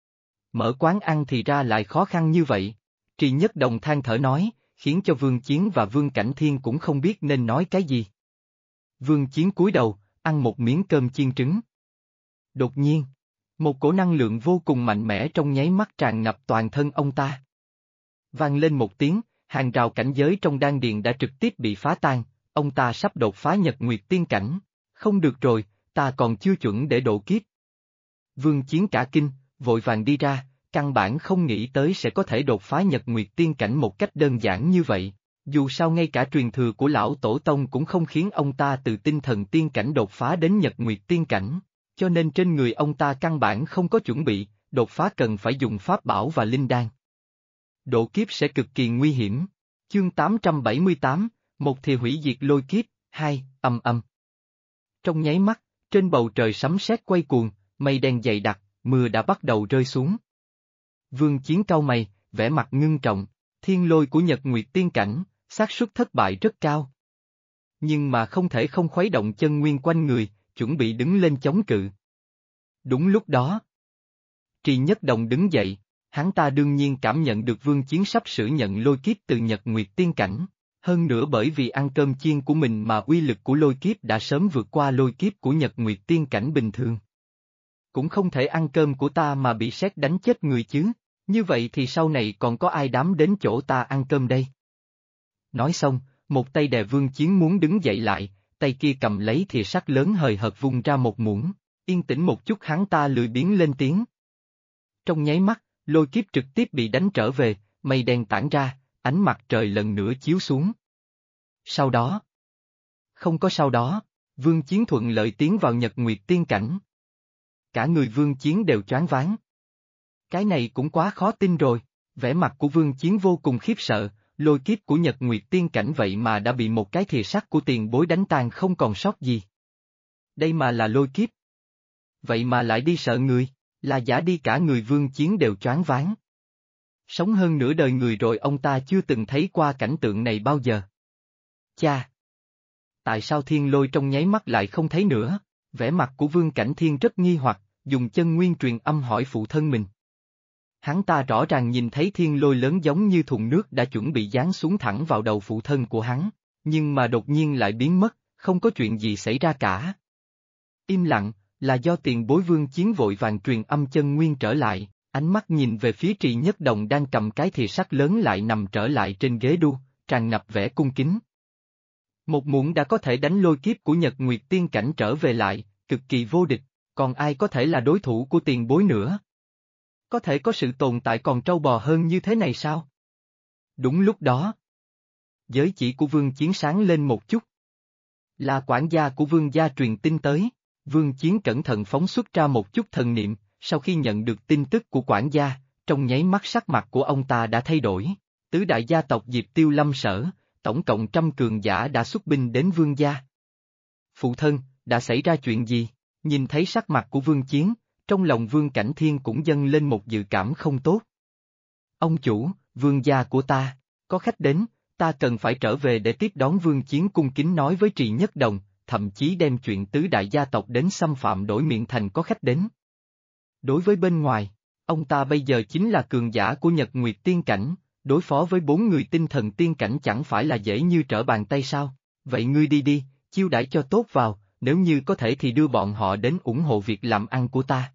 Mở quán ăn thì ra lại khó khăn như vậy. Trì Nhất Đồng than thở nói, khiến cho Vương Chiến và Vương Cảnh Thiên cũng không biết nên nói cái gì. Vương Chiến cúi đầu, ăn một miếng cơm chiên trứng. Đột nhiên, một cổ năng lượng vô cùng mạnh mẽ trong nháy mắt tràn ngập toàn thân ông ta. Vang lên một tiếng, hàng rào cảnh giới trong đan điền đã trực tiếp bị phá tan, ông ta sắp đột phá Nhật Nguyệt Tiên Cảnh. Không được rồi, ta còn chưa chuẩn để độ kiếp. Vương Chiến cả kinh, vội vàng đi ra, căn bản không nghĩ tới sẽ có thể đột phá Nhật Nguyệt Tiên Cảnh một cách đơn giản như vậy. Dù sao ngay cả truyền thừa của lão tổ tông cũng không khiến ông ta từ tinh thần tiên cảnh đột phá đến Nhật Nguyệt Tiên Cảnh, cho nên trên người ông ta căn bản không có chuẩn bị, đột phá cần phải dùng pháp bảo và linh đan. Độ kiếp sẽ cực kỳ nguy hiểm. Chương 878, một thì hủy diệt lôi kiếp, 2, ầm ầm. Trong nháy mắt, trên bầu trời sấm sét quay cuồng, mây đen dày đặc, mưa đã bắt đầu rơi xuống. Vương Chiến cau mày, vẻ mặt ngưng trọng, thiên lôi của Nhật Nguyệt Tiên Cảnh, xác suất thất bại rất cao. Nhưng mà không thể không khuấy động chân nguyên quanh người, chuẩn bị đứng lên chống cự. Đúng lúc đó, Trì Nhất Đồng đứng dậy, hắn ta đương nhiên cảm nhận được Vương Chiến sắp sửa nhận lôi kiếp từ Nhật Nguyệt Tiên Cảnh, hơn nữa bởi vì ăn cơm chiên của mình mà uy lực của lôi kiếp đã sớm vượt qua lôi kiếp của Nhật Nguyệt Tiên Cảnh bình thường. Cũng không thể ăn cơm của ta mà bị sét đánh chết người chứ, như vậy thì sau này còn có ai dám đến chỗ ta ăn cơm đây? Nói xong, một tay đè Vương Chiến muốn đứng dậy lại, tay kia cầm lấy thìa sắt lớn hời hợt vung ra một muỗng, yên tĩnh một chút hắn ta lười biếng lên tiếng. Trong nháy mắt, lôi kiếp trực tiếp bị đánh trở về, mây đen tản ra, ánh mặt trời lần nữa chiếu xuống. Sau đó, không có sau đó, Vương Chiến thuận lợi tiến vào Nhật Nguyệt Tiên Cảnh. Cả người Vương Chiến đều choáng váng. Cái này cũng quá khó tin rồi. Vẻ mặt của Vương Chiến vô cùng khiếp sợ, lôi kiếp của Nhật Nguyệt Tiên Cảnh vậy mà đã bị một cái thìa sắt của tiền bối đánh tan không còn sót gì. Đây mà là lôi kiếp. Vậy mà lại đi sợ người, là giả đi cả người Vương Chiến đều choáng váng. Sống hơn nửa đời người rồi ông ta chưa từng thấy qua cảnh tượng này bao giờ. Cha! Tại sao thiên lôi trong nháy mắt lại không thấy nữa? Vẻ mặt của Vương Cảnh Thiên rất nghi hoặc, dùng chân nguyên truyền âm hỏi phụ thân mình. Hắn ta rõ ràng nhìn thấy thiên lôi lớn giống như thùng nước đã chuẩn bị giáng xuống thẳng vào đầu phụ thân của hắn, nhưng mà đột nhiên lại biến mất, không có chuyện gì xảy ra cả. Im lặng, là do tiền bối Vương Chiến vội vàng truyền âm chân nguyên trở lại, ánh mắt nhìn về phía Trì Nhất Đồng đang cầm cái thìa sắt lớn lại nằm trở lại trên ghế đu, tràn ngập vẻ cung kính. Một muỗng đã có thể đánh lôi kiếp của Nhật Nguyệt Tiên Cảnh trở về lại, cực kỳ vô địch, còn ai có thể là đối thủ của tiền bối nữa? Có thể có sự tồn tại còn trâu bò hơn như thế này sao? Đúng lúc đó, giới chỉ của Vương Chiến sáng lên một chút. Là quản gia của Vương gia truyền tin tới, Vương Chiến cẩn thận phóng xuất ra một chút thần niệm, sau khi nhận được tin tức của quản gia, trong nháy mắt sắc mặt của ông ta đã thay đổi. Tứ đại gia tộc Diệp Tiêu Lâm Sở, tổng cộng 100 cường giả đã xuất binh đến Vương gia. Phụ thân, đã xảy ra chuyện gì? Nhìn thấy sắc mặt của Vương Chiến, trong lòng Vương Cảnh Thiên cũng dâng lên một dự cảm không tốt. Ông chủ, Vương gia của ta, có khách đến, ta cần phải trở về để tiếp đón. Vương Chiến cung kính nói với Trì Nhất Đồng, thậm chí đem chuyện tứ đại gia tộc đến xâm phạm đổi miệng thành có khách đến. Đối với bên ngoài, ông ta bây giờ chính là cường giả của Nhật Nguyệt Tiên Cảnh, đối phó với 4 người tinh thần tiên cảnh chẳng phải là dễ như trở bàn tay sao? Vậy ngươi đi đi, chiêu đãi cho tốt vào, nếu như có thể thì đưa bọn họ đến ủng hộ việc làm ăn của ta.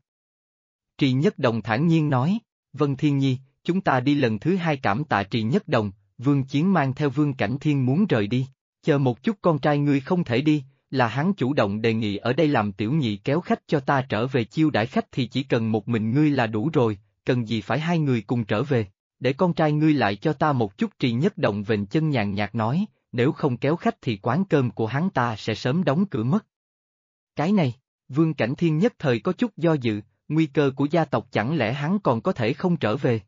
Trì Nhất Đồng thản nhiên nói, Vân Thiên Nhi, chúng ta đi lần thứ 2 cảm tạ Trì Nhất Đồng. Vương Chiến mang theo Vương Cảnh Thiên muốn rời đi, chờ một chút con trai ngươi không thể đi, là hắn chủ động đề nghị ở đây làm tiểu nhị kéo khách cho ta trở về chiêu đãi khách thì chỉ cần một mình ngươi là đủ rồi, cần gì phải hai người cùng trở về, để con trai ngươi lại cho ta một chút. Trì Nhất Động vểnh chân nhàn nhạt nói, nếu không kéo khách thì quán cơm của hắn ta sẽ sớm đóng cửa mất. Cái này, Vương Cảnh Thiên nhất thời có chút do dự, nguy cơ của gia tộc chẳng lẽ hắn còn có thể không trở về.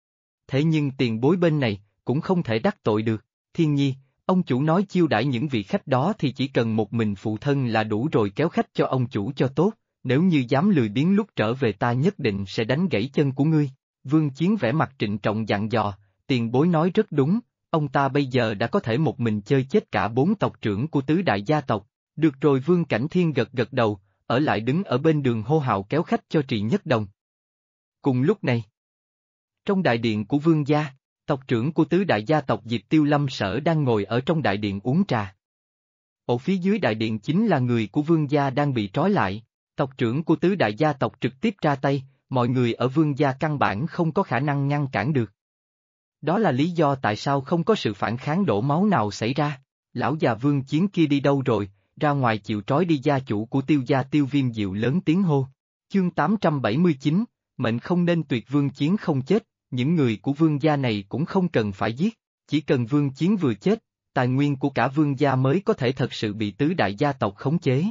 Thế nhưng tiền bối bên này, cũng không thể đắc tội được. Thiên Nhi, ông chủ nói chiêu đãi những vị khách đó thì chỉ cần một mình phụ thân là đủ rồi, kéo khách cho ông chủ cho tốt, nếu như dám lười biếng lúc trở về ta nhất định sẽ đánh gãy chân của ngươi. Vương Chiến vẻ mặt trịnh trọng dặn dò, tiền bối nói rất đúng, ông ta bây giờ đã có thể một mình chơi chết cả 4 tộc trưởng của tứ đại gia tộc. Được rồi. Vương Cảnh Thiên gật gật đầu, ở lại đứng ở bên đường hô hào kéo khách cho Trì Nhất Đồng. Cùng lúc này, trong đại điện của Vương gia, tộc trưởng của tứ đại gia tộc Diệp Tiêu Lâm Sở đang ngồi ở trong đại điện uống trà. Ở phía dưới đại điện chính là người của Vương gia đang bị trói lại, tộc trưởng của tứ đại gia tộc trực tiếp ra tay, mọi người ở Vương gia căn bản không có khả năng ngăn cản được. Đó là lý do tại sao không có sự phản kháng đổ máu nào xảy ra. Lão già Vương Chiến kia đi đâu rồi, ra ngoài chịu trói đi. Gia chủ của Tiêu gia Tiêu Viêm Diệu lớn tiếng hô. Chương 879, mệnh không nên tuyệt. Vương Chiến không chết, những người của Vương gia này cũng không cần phải giết, chỉ cần Vương Chiến vừa chết, tài nguyên của cả Vương gia mới có thể thật sự bị tứ đại gia tộc khống chế.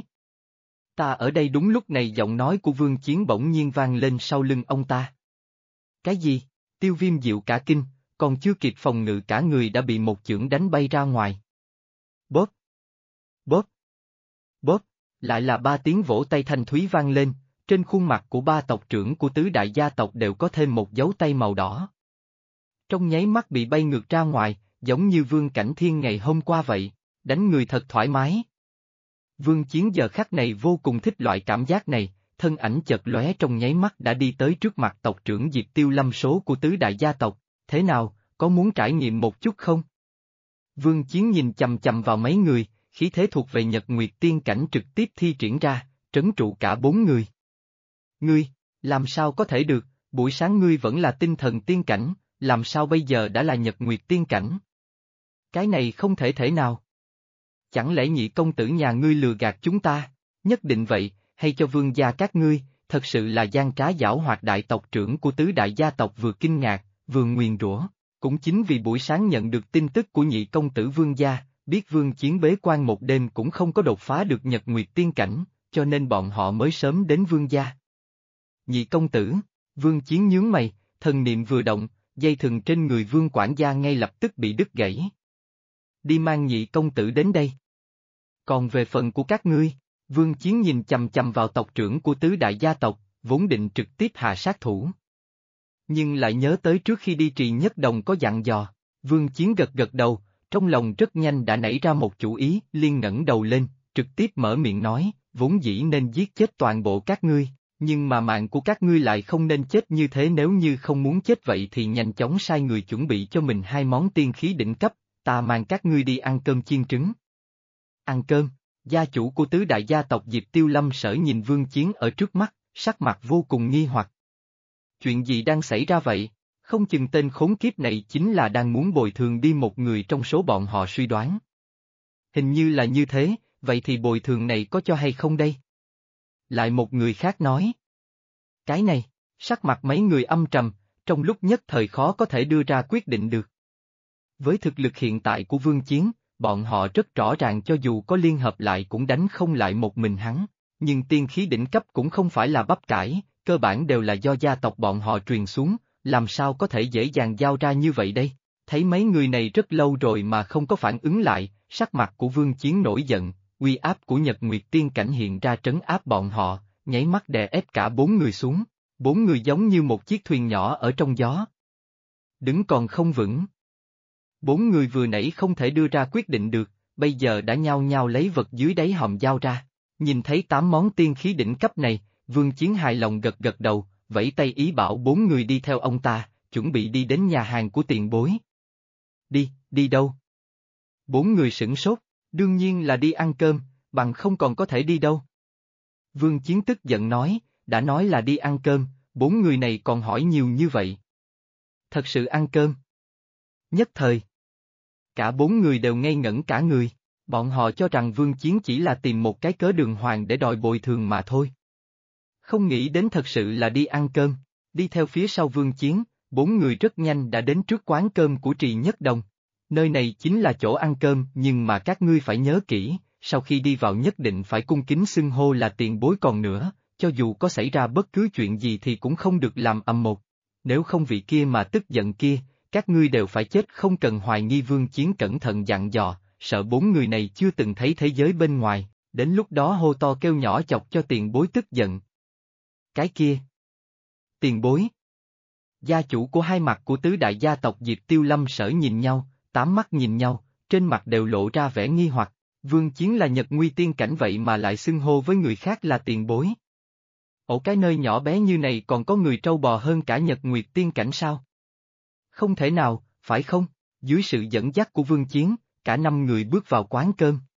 Ta ở đây. Đúng lúc này giọng nói của Vương Chiến bỗng nhiên vang lên sau lưng ông ta. Cái gì? Tiêu Viêm Diệu cả kinh, còn chưa kịp phòng ngự cả người đã bị một chưởng đánh bay ra ngoài. Bóp! Bóp! Bóp! Lại là 3 tiếng vỗ tay thanh thúy vang lên, trên khuôn mặt của 3 tộc trưởng của tứ đại gia tộc đều có thêm một dấu tay màu đỏ. Trong nháy mắt bị bay ngược ra ngoài, giống như Vương Cảnh Thiên ngày hôm qua vậy, đánh người thật thoải mái. Vương Chiến giờ khắc này vô cùng thích loại cảm giác này, thân ảnh chợt lóe trong nháy mắt đã đi tới trước mặt tộc trưởng Diệp Tiêu Lâm số của tứ đại gia tộc. Thế nào, có muốn trải nghiệm một chút không? Vương Chiến nhìn chầm chầm vào mấy người, khí thế thuộc về Nhật Nguyệt Tiên Cảnh trực tiếp thi triển ra, trấn trụ cả 4 người. Ngươi, làm sao có thể được, buổi sáng ngươi vẫn là tinh thần tiên cảnh, làm sao bây giờ đã là Nhật Nguyệt Tiên Cảnh? Cái này không thể thể nào. Chẳng lẽ nhị công tử nhà ngươi lừa gạt chúng ta? Nhất định vậy, hay cho vương gia các ngươi, thật sự là gian trá giảo hoạt. Đại tộc trưởng của tứ đại gia tộc vừa kinh ngạc, vừa nguyền rủa. Cũng chính vì buổi sáng nhận được tin tức của nhị công tử Vương gia, biết Vương Chiến bế quan một đêm cũng không có đột phá được Nhật Nguyệt Tiên Cảnh, cho nên bọn họ mới sớm đến Vương gia. Nhị công tử, Vương Chiến nhướng mày, thần niệm vừa động, dây thừng trên người Vương quản gia ngay lập tức bị đứt gãy. Đi mang nhị công tử đến đây. Còn về phần của các ngươi, Vương Chiến nhìn chằm chằm vào tộc trưởng của tứ đại gia tộc, vốn định trực tiếp hạ sát thủ. Nhưng lại nhớ tới trước khi đi Trì Nhất Đồng có dặn dò, Vương Chiến gật gật đầu, trong lòng rất nhanh đã nảy ra một chủ ý, liền ngẩng đầu lên, trực tiếp mở miệng nói, vốn dĩ nên giết chết toàn bộ các ngươi, nhưng mà mạng của các ngươi lại không nên chết như thế, nếu như không muốn chết vậy thì nhanh chóng sai người chuẩn bị cho mình 2 món tiên khí đỉnh cấp, ta mang các ngươi đi ăn cơm chiên trứng. Ăn cơm, gia chủ của tứ đại gia tộc Diệp Tiêu Lâm Sở nhìn Vương Chiến ở trước mắt, sắc mặt vô cùng nghi hoặc. Chuyện gì đang xảy ra vậy? Không chừng tên khốn kiếp này chính là đang muốn bồi thường đi một người trong số bọn họ suy đoán. Hình như là như thế, vậy thì bồi thường này có cho hay không đây? Lại một người khác nói. Cái này, sắc mặt mấy người âm trầm, trong lúc nhất thời khó có thể đưa ra quyết định được. Với thực lực hiện tại của Vương Chiến, bọn họ rất rõ ràng cho dù có liên hợp lại cũng đánh không lại một mình hắn, nhưng tiên khí đỉnh cấp cũng không phải là bắp cải, cơ bản đều là do gia tộc bọn họ truyền xuống, làm sao có thể dễ dàng giao ra như vậy đây? Thấy mấy người này rất lâu rồi mà không có phản ứng lại, sắc mặt của Vương Chiến nổi giận, uy áp của Nhật Nguyệt Tiên Cảnh hiện ra trấn áp bọn họ, nháy mắt đè ép cả 4 người xuống, 4 người giống như một chiếc thuyền nhỏ ở trong gió. Đứng còn không vững. 4 người vừa nãy không thể đưa ra quyết định được, bây giờ đã nhao nhao lấy vật dưới đáy hòm dao ra. Nhìn thấy 8 món tiên khí đỉnh cấp này, Vương Chiến hài lòng gật gật đầu, vẫy tay ý bảo 4 người đi theo ông ta, chuẩn bị đi đến nhà hàng của tiền bối. Đi đâu? 4 người sửng sốt, đương nhiên là đi ăn cơm, bằng không còn có thể đi đâu. Vương Chiến tức giận nói, đã nói là đi ăn cơm, 4 người này còn hỏi nhiều như vậy. Thật sự ăn cơm? Nhất thời, cả 4 người đều ngây ngẩn cả người, bọn họ cho rằng Vương Chiến chỉ là tìm một cái cớ đường hoàng để đòi bồi thường mà thôi. Không nghĩ đến thật sự là đi ăn cơm, đi theo phía sau Vương Chiến, 4 người rất nhanh đã đến trước quán cơm của Trì Nhất Đồng. Nơi này chính là chỗ ăn cơm, nhưng mà các ngươi phải nhớ kỹ, sau khi đi vào nhất định phải cung kính xưng hô là tiền bối, còn nữa, cho dù có xảy ra bất cứ chuyện gì thì cũng không được làm ầm một. Nếu không vị kia mà tức giận kia, các ngươi đều phải chết, không cần hoài nghi. Vương Chiến cẩn thận dặn dò, sợ 4 người này chưa từng thấy thế giới bên ngoài, đến lúc đó hô to kêu nhỏ chọc cho tiền bối tức giận. Cái kia. Tiền bối. Gia chủ của hai mặt của tứ đại gia tộc Diệp Tiêu Lâm Sở nhìn nhau, 8 mắt nhìn nhau, trên mặt đều lộ ra vẻ nghi hoặc, Vương Chiến là Nhật Nguy Tiên Cảnh vậy mà lại xưng hô với người khác là tiền bối. Ổ cái nơi nhỏ bé như này còn có người trâu bò hơn cả Nhật Nguyệt Tiên Cảnh sao? Không thể nào, phải không? Dưới sự dẫn dắt của Vương Chiến, cả 5 người bước vào quán cơm.